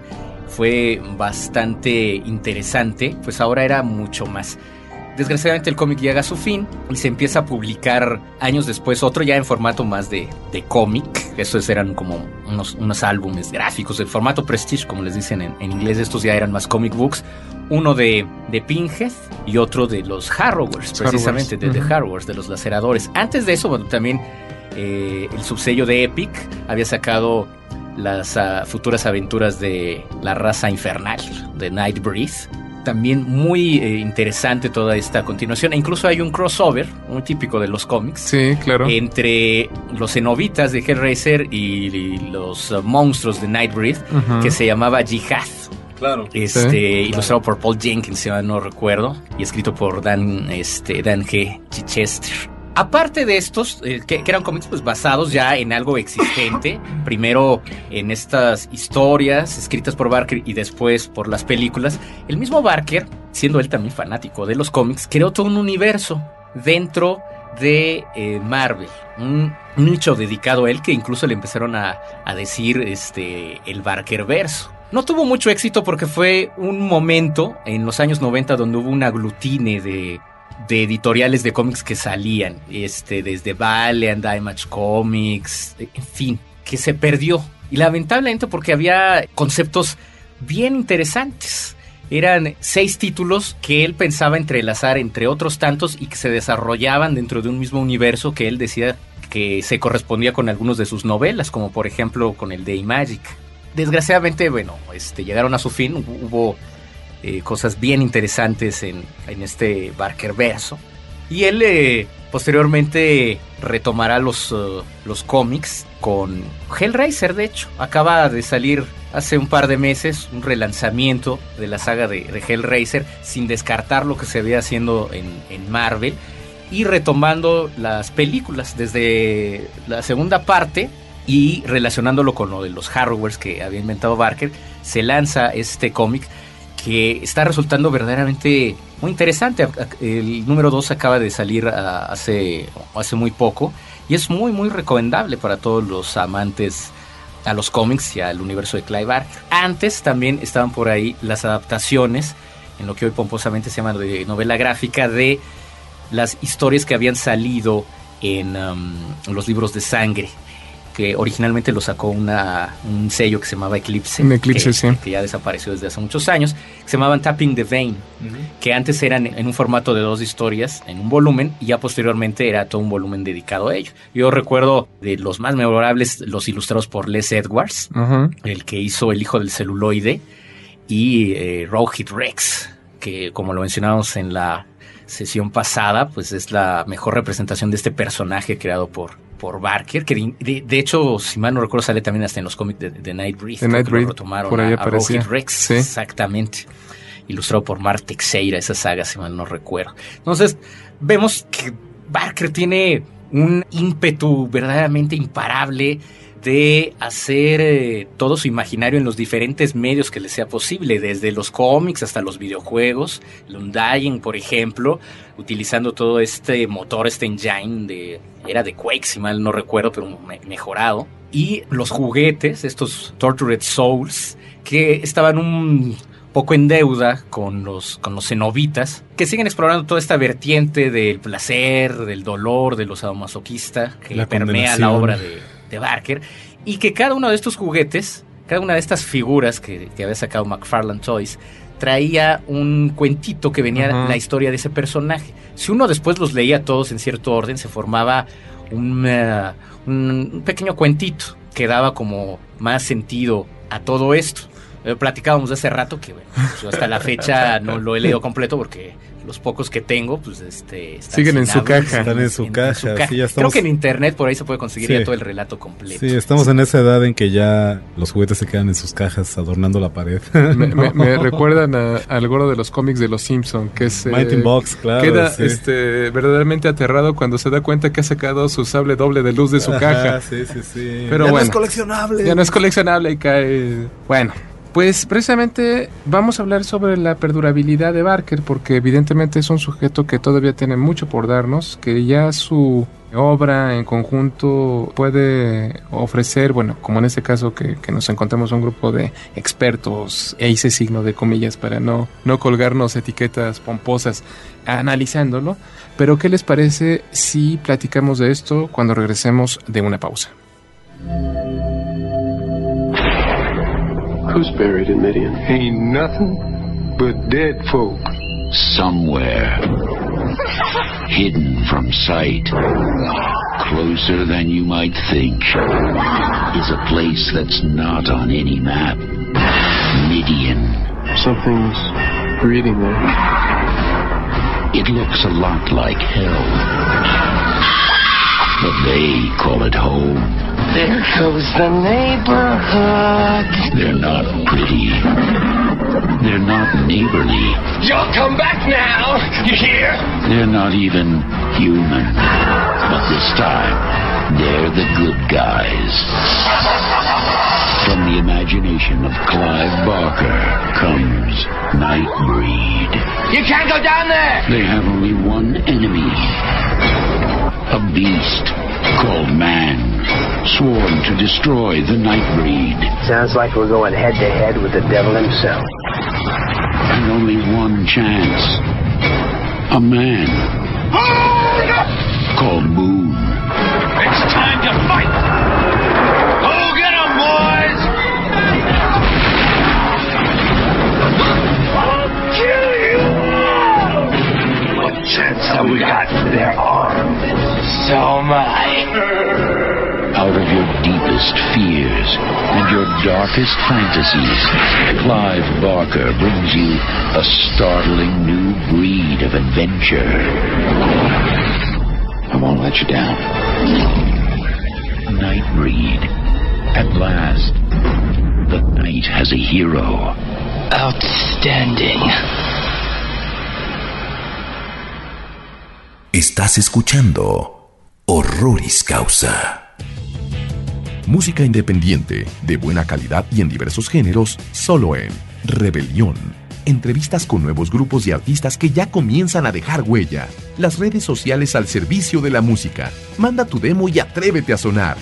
fue bastante interesante, pues ahora era mucho más. Desgraciadamente el cómic llega a su fin y se empieza a publicar años después otro ya en formato más de cómic. Estos eran como unos álbumes gráficos del formato Prestige, como les dicen en inglés. Estos ya eran más comic books. Uno de Pinhead y otro de los Harrowers, precisamente de The Harrowers, de los laceradores. Antes de eso, bueno, también el subsello de Epic había sacado las futuras aventuras de la raza infernal, de Nightbreed. También muy interesante toda esta continuación. E incluso hay un crossover, muy típico de los cómics. Sí, claro. Entre los cenobitas de Hellraiser y los monstruos de Nightbreed, que se llamaba Jihad. Claro. Ilustrado por Paul Jenkins, si no recuerdo, y escrito por Dan G. Chichester. Aparte de estos, que eran cómics pues basados ya en algo existente, primero en estas historias escritas por Barker y después por las películas, el mismo Barker, siendo él también fanático de los cómics, creó todo un universo dentro de Marvel, un nicho dedicado a él que incluso le empezaron a decir el Barkerverso. No tuvo mucho éxito porque fue un momento en los años 90 donde hubo un aglutine de editoriales de cómics que salían, desde Valiant, Image Comics, en fin, que se perdió. Y lamentablemente porque había conceptos bien interesantes. Eran 6 títulos que él pensaba entrelazar entre otros tantos y que se desarrollaban dentro de un mismo universo que él decía que se correspondía con algunos de sus novelas, como por ejemplo con el de Imagic. Desgraciadamente, bueno, llegaron a su fin, hubo cosas bien interesantes en este Barkerverso. Y él posteriormente retomará los cómics con Hellraiser, de hecho. Acaba de salir hace un par de meses un relanzamiento de la saga de Hellraiser, sin descartar lo que se veía haciendo en Marvel, y retomando las películas desde la segunda parte y relacionándolo con lo de los Harrowers que había inventado Barker. Se lanza este cómic que está resultando verdaderamente muy interesante. El número 2 acaba de salir hace muy poco y es muy recomendable para todos los amantes a los cómics y al universo de Clive Barker. Antes también estaban por ahí las adaptaciones, en lo que hoy pomposamente se llama de novela gráfica, de las historias que habían salido en los libros de sangre, que originalmente lo sacó un sello que se llamaba Eclipse, que ya desapareció desde hace muchos años, que se llamaban Tapping the Vein, que antes eran en un formato de 2 historias, en un volumen, y ya posteriormente era todo un volumen dedicado a ello. Yo recuerdo de los más memorables, los ilustrados por Les Edwards, el que hizo El hijo del celuloide, y Rohit Rex, que como lo mencionamos en la sesión pasada, pues es la mejor representación de este personaje creado por Barker, que de hecho, si mal no recuerdo, sale también hasta en los cómics de Nightbreed. De Nightbreed, lo retomaron por ahí a Rohit Rex, sí. Exactamente. Ilustrado por Mark Teixeira, esa saga, si mal no recuerdo. Entonces, vemos que Barker tiene un ímpetu verdaderamente imparable de hacer todo su imaginario en los diferentes medios que le sea posible, desde los cómics hasta los videojuegos. El Undying, por ejemplo, utilizando todo este motor, este engine era de Quake, si mal no recuerdo, pero mejorado. Y los juguetes, estos Tortured Souls, que estaban un poco en deuda con los cenobitas, que siguen explorando toda esta vertiente del placer, del dolor, de lo sadomasoquista que permea la obra de Barker, y que cada uno de estos juguetes, cada una de estas figuras que había sacado McFarlane Toys, traía un cuentito que venía la historia de ese personaje. Si uno después los leía todos en cierto orden, se formaba un pequeño cuentito que daba como más sentido a todo esto. Platicábamos de hace rato que bueno, pues hasta la fecha no lo he leído completo porque los pocos que tengo pues siguen en su caja. Están en su caja. Sí, ya estamos... Creo que en internet por ahí se puede conseguir ya todo el relato completo. Sí, estamos en esa edad en que ya los juguetes se quedan en sus cajas adornando la pared. Me recuerdan al gordo de los cómics de los Simpson, que es Mighty Box, claro. Queda verdaderamente aterrado cuando se da cuenta que ha sacado su sable doble de luz de su caja. Sí. Pero ya bueno, no es coleccionable. Ya no es coleccionable y cae. Bueno, pues precisamente vamos a hablar sobre la perdurabilidad de Barker, porque evidentemente es un sujeto que todavía tiene mucho por darnos, que ya su obra en conjunto puede ofrecer, bueno, como en este caso que nos encontramos un grupo de expertos, e hice signo de comillas para no colgarnos etiquetas pomposas analizándolo, pero ¿qué les parece si platicamos de esto cuando regresemos de una pausa? Who's buried in Midian? Ain't nothing but dead folk. Somewhere, hidden from sight, closer than you might think, is a place that's not on any map. Midian. Something's breathing there. It looks a lot like hell, but they call it home. There goes the neighborhood. They're not pretty. They're not neighborly. You'll come back now, you hear? They're not even human. But this time, they're the good guys. From the imagination of Clive Barker comes Nightbreed. You can't go down there! They have only one enemy. A beast called Man, sworn to destroy the Nightbreed. Sounds like we're going head-to-head with the devil himself. And only one chance. A man called Moon. It's time to fight! Go get 'em, boys! I'll kill you all! What chance have we got? They're armed. So am I. Out of your deepest fears and your darkest fantasies, Clive Barker brings you a startling new breed of adventure. I won't let you down. Nightbreed. At last, the night has a hero. Outstanding. Estás escuchando Horroris Causa. Música independiente, de buena calidad y en diversos géneros, solo en Rebelión. Entrevistas con nuevos grupos y artistas que ya comienzan a dejar huella. Las redes sociales al servicio de la música. Manda tu demo y atrévete a sonar.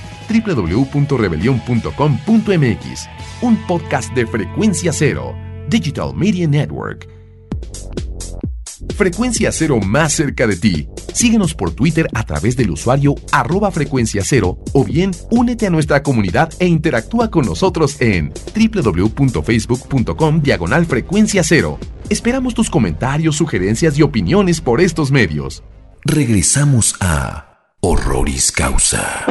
www.rebelion.com.mx. Un podcast de Frecuencia Cero, Digital Media Network. Frecuencia Cero más cerca de ti. Síguenos por Twitter a través del usuario @frecuenciacero o bien únete a nuestra comunidad e interactúa con nosotros en www.facebook.com/Frecuencia Cero. Esperamos tus comentarios, sugerencias y opiniones por estos medios. Regresamos a Horroris Causa.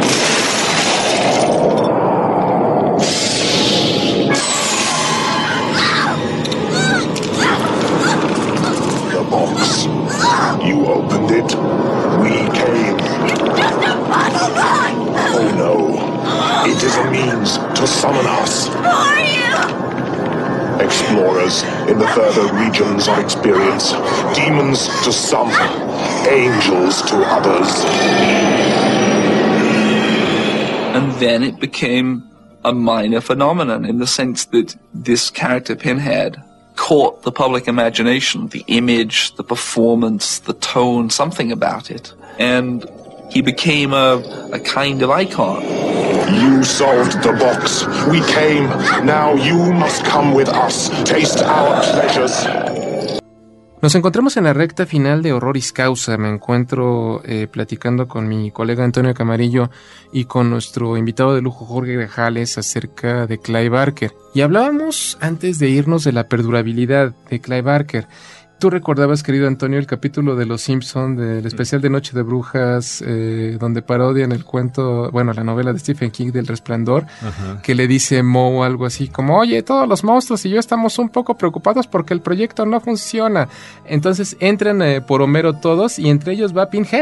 You opened it. We came. It's just a bottle rock! Oh no. It is a means to summon us. Who are you? Explorers in the further regions of experience. Demons to some. Angels to others. And then it became a minor phenomenon in the sense that this character Pinhead caught the public imagination, the image, the performance, the tone, something about it. And he became a kind of icon. You solved the box. We came. Now you must come with us. Taste our pleasures. Nos encontramos en la recta final de Horroris Causa. Me encuentro platicando con mi colega Antonio Camarillo y con nuestro invitado de lujo Jorge Grajales acerca de Clive Barker. Y hablábamos antes de irnos de la perdurabilidad de Clive Barker. Tú recordabas, querido Antonio, el capítulo de Los Simpson del especial de Noche de Brujas, donde parodian el cuento, bueno, la novela de Stephen King del Resplandor, que le dice Moe algo así como, oye, todos los monstruos y yo estamos un poco preocupados porque el proyecto no funciona. Entonces entran por Homero todos y entre ellos va Pinhead.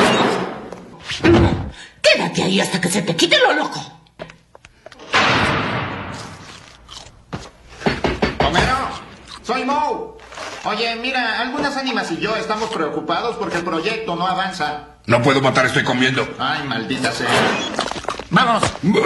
Quédate ahí hasta que se te quite lo loco. Homero, soy Moe. Oye, mira, algunas ánimas y yo estamos preocupados porque el proyecto no avanza. No puedo matar, estoy comiendo. Ay, maldita sea. ¡Vamos! ¡No!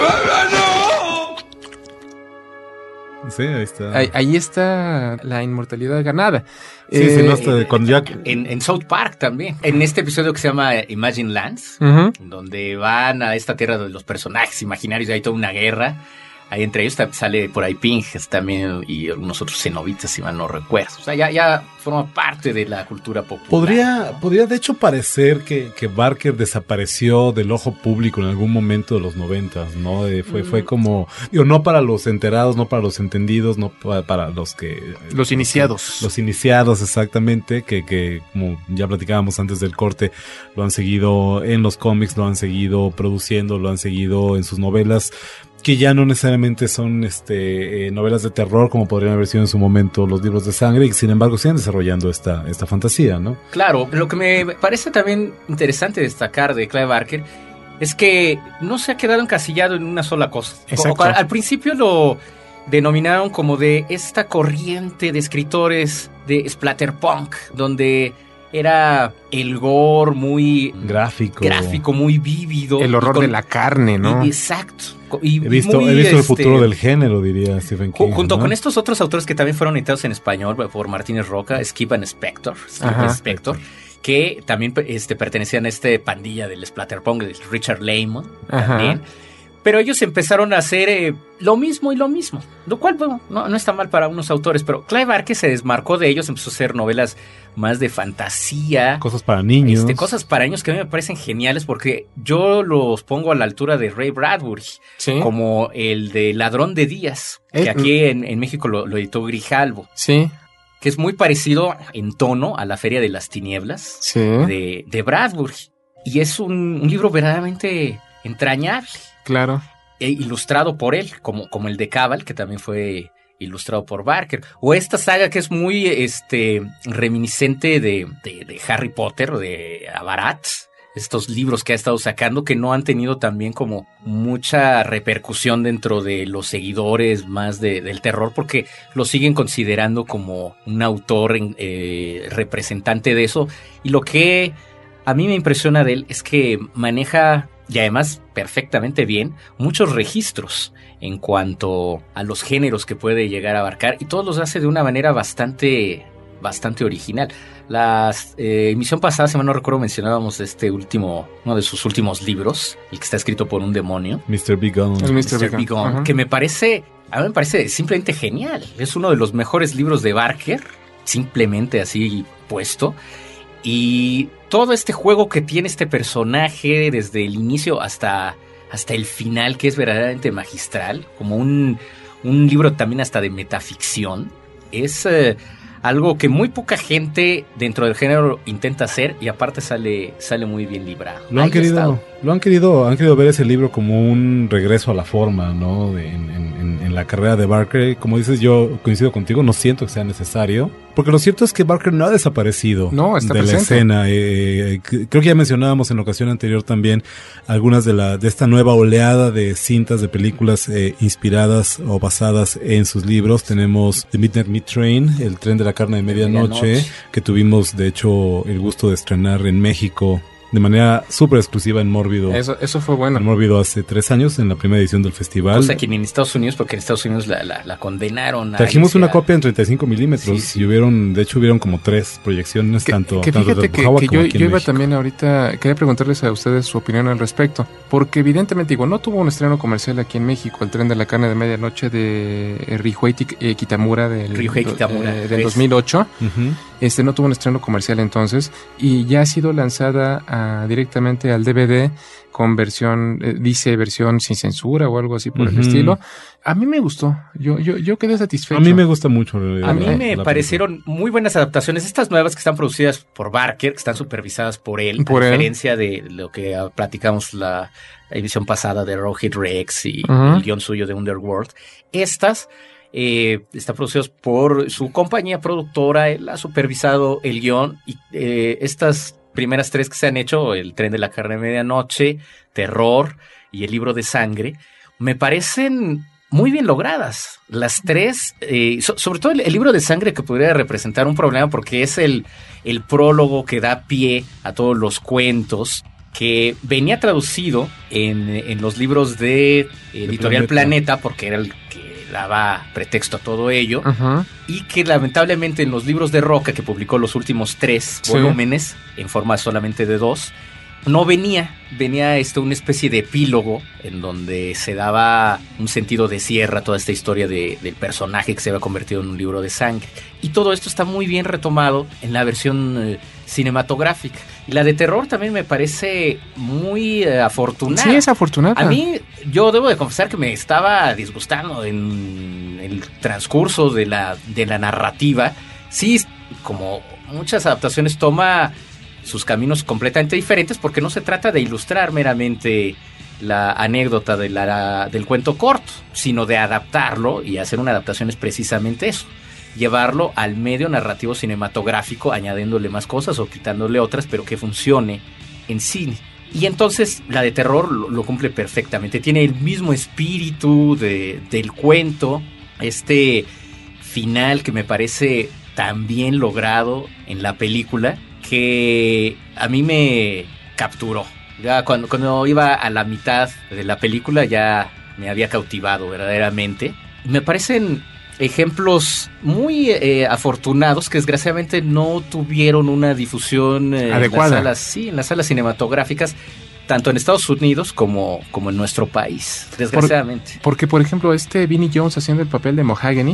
Sí, ahí está. Ahí está la inmortalidad ganada. Sí, no está con Jack. En South Park también. En este episodio que se llama Imagine Lands, donde van a esta tierra de los personajes imaginarios y hay toda una guerra. Ahí entre ellos sale por ahí Pinhead también y algunos otros cenobitas, si mal no recuerdo. O sea, ya forma parte de la cultura popular. Podría de hecho parecer que Barker desapareció del ojo público en algún momento de los 90s, ¿no? Fue como, digo, no para los enterados, no para los entendidos, no para los que... Los iniciados. Los iniciados, exactamente, que como ya platicábamos antes del corte, lo han seguido en los cómics, lo han seguido produciendo, lo han seguido en sus novelas, que ya no necesariamente son novelas de terror como podrían haber sido en su momento los libros de sangre, y sin embargo siguen desarrollando esta fantasía, ¿no? Claro, lo que me parece también interesante destacar de Clive Barker es que no se ha quedado encasillado en una sola cosa. Exacto. Al principio lo denominaron como de esta corriente de escritores de splatterpunk, donde era el gore muy gráfico, muy vívido. El horror de la carne, ¿no? Exacto. He visto el futuro del género, diría Stephen King. Junto ¿no? con estos otros autores que también fueron editados en español por Martínez Roca, Skip and Spector, que también pertenecían a esta pandilla del splatterpunk de Richard Laymon también. Pero ellos empezaron a hacer lo mismo y lo mismo, lo cual, bueno, no está mal para unos autores, pero Clive Barker se desmarcó de ellos, empezó a hacer novelas más de fantasía. Cosas para niños. Cosas para niños que a mí me parecen geniales porque yo los pongo a la altura de Ray Bradbury, como el de Ladrón de Días, que aquí en México lo editó Grijalvo. Sí. Que es muy parecido en tono a La Feria de las Tinieblas de Bradbury. Y es un libro verdaderamente entrañable. Claro. Ilustrado por él, como el de Cabal, que también fue ilustrado por Barker. O esta saga que es muy reminiscente de Harry Potter, de Avarat. Estos libros que ha estado sacando que no han tenido también como mucha repercusión dentro de los seguidores más del terror, porque lo siguen considerando como un autor representante de eso. Y lo que a mí me impresiona de él es que maneja, y además perfectamente bien, muchos registros en cuanto a los géneros que puede llegar a abarcar, y todos los hace de una manera bastante original. La emisión pasada, si mal no recuerdo, mencionábamos uno de sus últimos libros, el que está escrito por un demonio, Mr. Big Gun. Mr. Big Gun, que a mí me parece simplemente genial. Es uno de los mejores libros de Barker, simplemente así puesto. Y todo este juego que tiene este personaje desde el inicio hasta el final, que es verdaderamente magistral, como un libro también hasta de metaficción, es algo que muy poca gente dentro del género intenta hacer, y aparte sale muy bien librado. Han querido ver ese libro como un regreso a la forma, ¿no? En la carrera de Barker. Como dices, yo coincido contigo, no siento que sea necesario, porque lo cierto es que Barker no ha desaparecido está de presente. La escena. Creo que ya mencionábamos en la ocasión anterior también algunas de esta nueva oleada de cintas, de películas inspiradas o basadas en sus libros. Tenemos The Midnight Meat Train, El tren de la carne de medianoche, que tuvimos de hecho el gusto de estrenar en México de manera súper exclusiva en Mórbido. Eso fue bueno. En Mórbido hace 3 años, en la primera edición del festival. O sea, que ni en Estados Unidos, porque en Estados Unidos la condenaron. Trajimos una copia en 35 milímetros y hubieron como 3 proyecciones, tanto fíjate de que yo iba también ahorita, quería preguntarles a ustedes su opinión al respecto, porque evidentemente, no tuvo un estreno comercial aquí en México, El tren de la carne de medianoche de Ryuhei Kitamura del 2008. No tuvo un estreno comercial entonces, y ya ha sido lanzada directamente al DVD con versión sin censura o algo así por el estilo. A mí me gustó, yo quedé satisfecho. A mí me gusta mucho. A mí me parecieron muy buenas adaptaciones. Estas nuevas que están producidas por Barker, que están supervisadas por él, a diferencia de lo que platicamos la edición pasada de Rohit Rex y el guión suyo de Underworld. Estas están producidos por su compañía productora. Él ha supervisado el guión y estas primeras 3 que se han hecho, El tren de la carne de medianoche, Terror y El libro de sangre, me parecen muy bien logradas. Las 3, sobre todo el libro de sangre, que podría representar un problema porque es el prólogo que da pie a todos los cuentos, que venía traducido en los libros de Editorial Planeta, porque era el que daba pretexto a todo ello, y que lamentablemente en los libros de Roca, que publicó los últimos 3 volúmenes, en forma solamente de 2, no venía una especie de epílogo en donde se daba un sentido de cierre a toda esta historia del personaje que se había convertido en un libro de sangre. Y todo esto está muy bien retomado en la versión cinematográfica. Y la de terror también me parece muy afortunada. Sí, es afortunada. A mí, yo debo de confesar que me estaba disgustando en el transcurso de la narrativa. Sí, como muchas adaptaciones, toma sus caminos completamente diferentes, porque no se trata de ilustrar meramente la anécdota del cuento corto, sino de adaptarlo, y hacer una adaptación es precisamente eso, llevarlo al medio narrativo cinematográfico, añadiéndole más cosas o quitándole otras, pero que funcione en cine. Y entonces la de terror lo cumple perfectamente, tiene el mismo espíritu del cuento, este final que me parece tan bien logrado en la película, que a mí me capturó. Ya cuando iba a la mitad de la película ya me había cautivado verdaderamente. Me parecen ejemplos muy afortunados que desgraciadamente no tuvieron una difusión adecuada en las salas cinematográficas, tanto en Estados Unidos como en nuestro país, desgraciadamente. Porque, por ejemplo, Vinnie Jones haciendo el papel de Mahogany,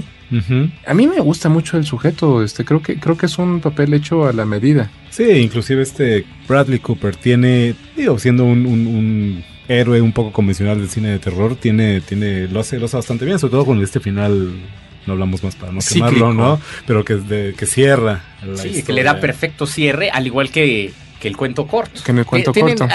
a mí me gusta mucho el sujeto. Creo que es un papel hecho a la medida. Sí, inclusive Bradley Cooper siendo un héroe un poco convencional del cine de terror, lo hace bastante bien, sobre todo con este final. No hablamos más para no quemarlo, ¿no? Pero que cierra la historia. Que le da perfecto cierre, al igual que el cuento corto. Que en el cuento corto.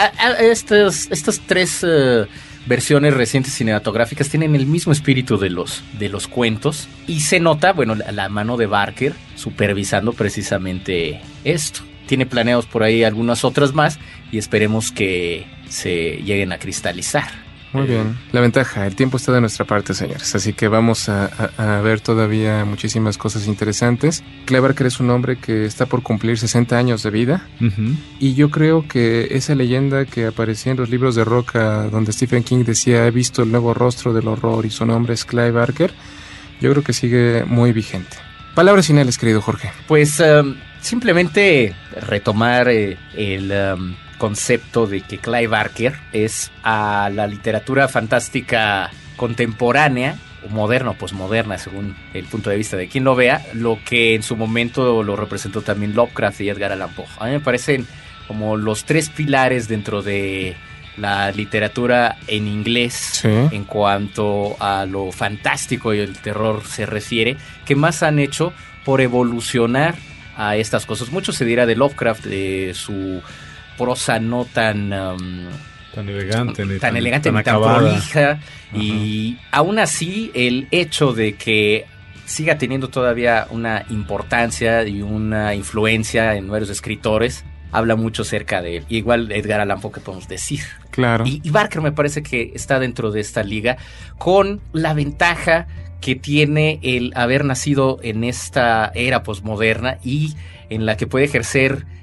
Estas 3 versiones recientes cinematográficas tienen el mismo espíritu de los cuentos, y se nota, la mano de Barker supervisando precisamente esto. Tiene planeados por ahí algunas otras más, y esperemos que se lleguen a cristalizar. Muy bien. La ventaja, el tiempo está de nuestra parte, señores. Así que vamos a ver todavía muchísimas cosas interesantes. Clive Barker es un hombre que está por cumplir 60 años de vida. Y yo creo que esa leyenda que aparecía en los libros de Roca, donde Stephen King decía: he visto el nuevo rostro del horror y su nombre es Clive Barker, yo creo que sigue muy vigente. Palabras finales, querido Jorge. Pues simplemente retomar el concepto de que Clive Barker es a la literatura fantástica contemporánea, o moderna o posmoderna, según el punto de vista de quien lo vea, lo que en su momento lo representó también Lovecraft y Edgar Allan Poe. A mí me parecen como los 3 pilares dentro de la literatura en inglés, en cuanto a lo fantástico y el terror se refiere, que más han hecho por evolucionar a estas cosas. Mucho se dirá de Lovecraft, de su prosa no tan elegante, ni tan prolija, y aún así el hecho de que siga teniendo todavía una importancia y una influencia en varios escritores habla mucho acerca de él. Igual Edgar Allan Poe, que podemos decir. Claro. Y Barker me parece que está dentro de esta liga, con la ventaja que tiene el haber nacido en esta era posmoderna y en la que puede ejercer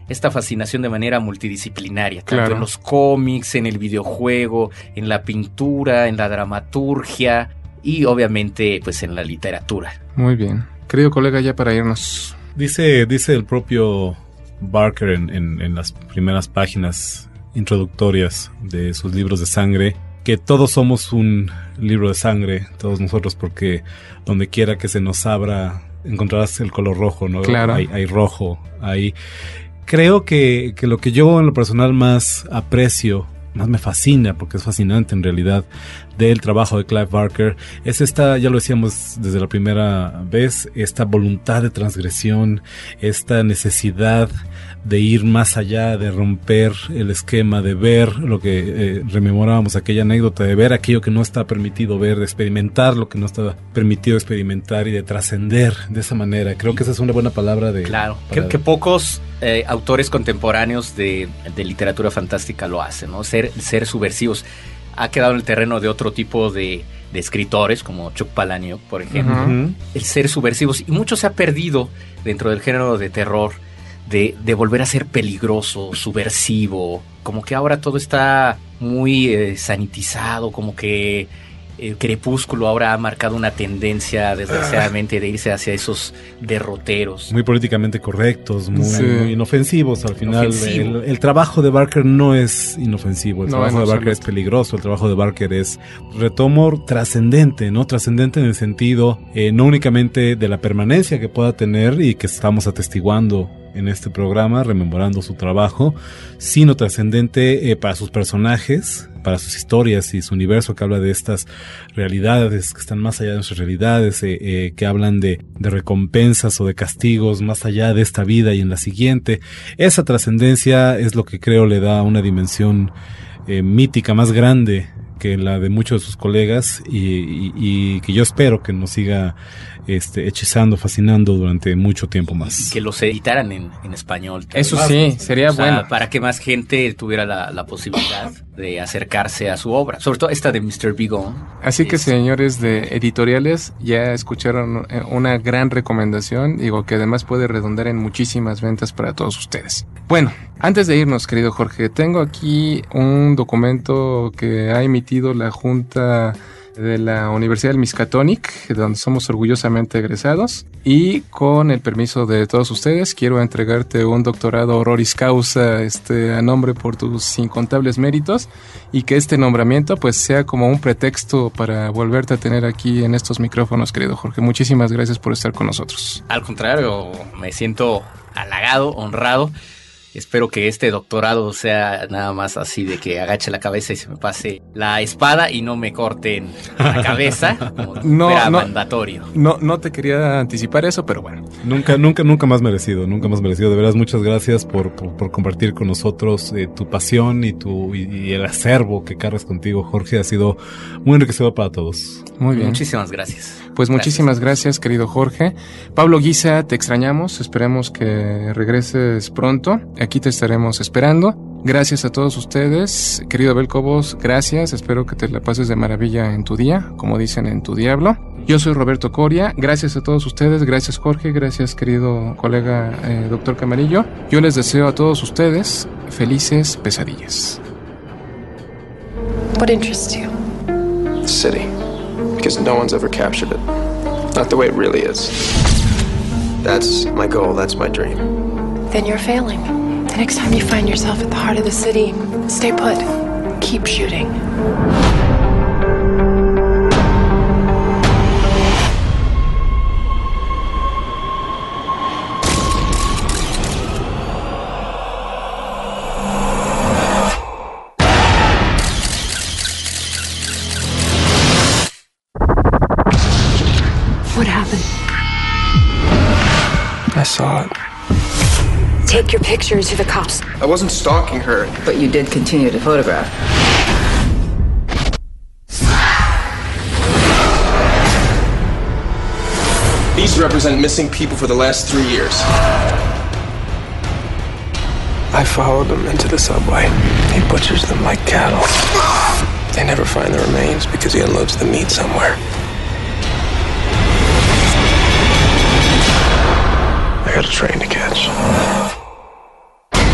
esta fascinación de manera multidisciplinaria, tanto Claro. en los cómics, en el videojuego, en la pintura, en la dramaturgia y obviamente pues en la literatura. Muy bien. Querido colega, ya para irnos. Dice el propio Barker en las primeras páginas introductorias de sus libros de sangre que todos somos un libro de sangre, todos nosotros, porque donde quiera que se nos abra encontrarás el color rojo, ¿no? Claro. Hay rojo, hay... Creo que lo que yo en lo personal más aprecio, más me fascina, porque es fascinante en realidad, del trabajo de Clive Barker, es esta, ya lo decíamos desde la primera vez, esta voluntad de transgresión, esta necesidad de ir más allá, de romper el esquema, de ver lo que rememorábamos, aquella anécdota, de ver aquello que no está permitido ver, de experimentar lo que no está permitido experimentar y de trascender de esa manera. Creo que esa es una buena palabra de... Claro, que pocos autores contemporáneos de literatura fantástica lo hacen, ¿no? Ser subversivos. Ha quedado en el terreno de otro tipo de escritores, como Chuck Palahniuk, por ejemplo. Uh-huh. El ser subversivos. Y mucho se ha perdido dentro del género de terror de volver a ser peligroso, subversivo. Como que ahora todo está muy sanitizado, como que Crepúsculo ahora ha marcado una tendencia, desgraciadamente, de irse hacia esos derroteros. Muy políticamente correctos, muy, Sí. muy inofensivos al final. Ofensivo. El trabajo de Barker no es inofensivo, el No, trabajo en de Barker es absoluto. peligroso, el trabajo de Barker es, retomo, trascendente, ¿no? Trascendente en el sentido no únicamente de la permanencia que pueda tener y que estamos atestiguando en este programa, rememorando su trabajo, sino trascendente para sus personajes, para sus historias y su universo, que habla de estas realidades que están más allá de nuestras realidades, que hablan de recompensas o de castigos más allá de esta vida y en la siguiente. Esa trascendencia es lo que creo le da una dimensión mítica más grande que la de muchos de sus colegas y que yo espero que nos siga hechizando, fascinando durante mucho tiempo más. Que los editaran en español. Eso sí, sería bueno. Para que más gente tuviera la posibilidad de acercarse a su obra. Sobre todo esta de Mr. Big O. Así que, señores de editoriales, ya escucharon una gran recomendación, digo, que además puede redundar en muchísimas ventas para todos ustedes. Bueno, antes de irnos, querido Jorge, tengo aquí un documento que ha emitido la Junta de la Universidad del Miskatonic, donde somos orgullosamente egresados, y con el permiso de todos ustedes quiero entregarte un doctorado honoris causa a nombre por tus incontables méritos, y que este nombramiento pues sea como un pretexto para volverte a tener aquí en estos micrófonos, querido Jorge. Muchísimas gracias por estar con nosotros. Al contrario, me siento halagado, honrado. Espero que este doctorado sea nada más así de que agache la cabeza y se me pase la espada y no me corten la cabeza, como era mandatorio. No te quería anticipar eso, pero bueno. Nunca más merecido, De veras, muchas gracias por compartir con nosotros tu pasión y el acervo que cargas contigo, Jorge. Ha sido muy enriquecedor para todos. Muy bien. Muchísimas gracias. Pues muchísimas gracias, querido Jorge. Pablo Guisa, te extrañamos. Esperemos que regreses pronto. Aquí te estaremos esperando. Gracias a todos ustedes. Querido Abel Cobos, gracias. Espero que te la pases de maravilla en tu día, como dicen en tu diablo. Yo soy Roberto Coria. Gracias a todos ustedes. Gracias, Jorge. Gracias, querido colega doctor Camarillo. Yo les deseo a todos ustedes felices pesadillas. What interests you? The city. Because no one's ever captured it. Not the way it really is. That's my goal. That's my dream. Then you're failing. The next time you find yourself at the heart of the city, stay put. Keep shooting. What happened? I saw it. Take your picture to the cops. I wasn't stalking her. But you did continue to photograph. These represent missing people for the last 3 years. I followed them into the subway. He butchers them like cattle. They never find the remains because he unloads the meat somewhere. I got a train to catch.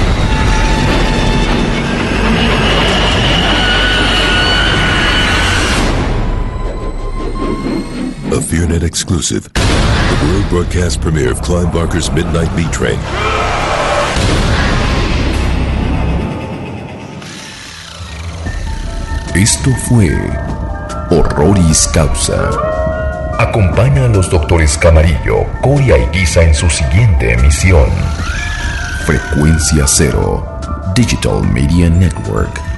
FearNet exclusive. The world broadcast premiere of Clive Barker's Midnight Meat Train. Esto fue Horroris Causa. Acompaña a los doctores Camarillo, Coria y Guisa en su siguiente emisión. Frecuencia Cero, Digital Media Network.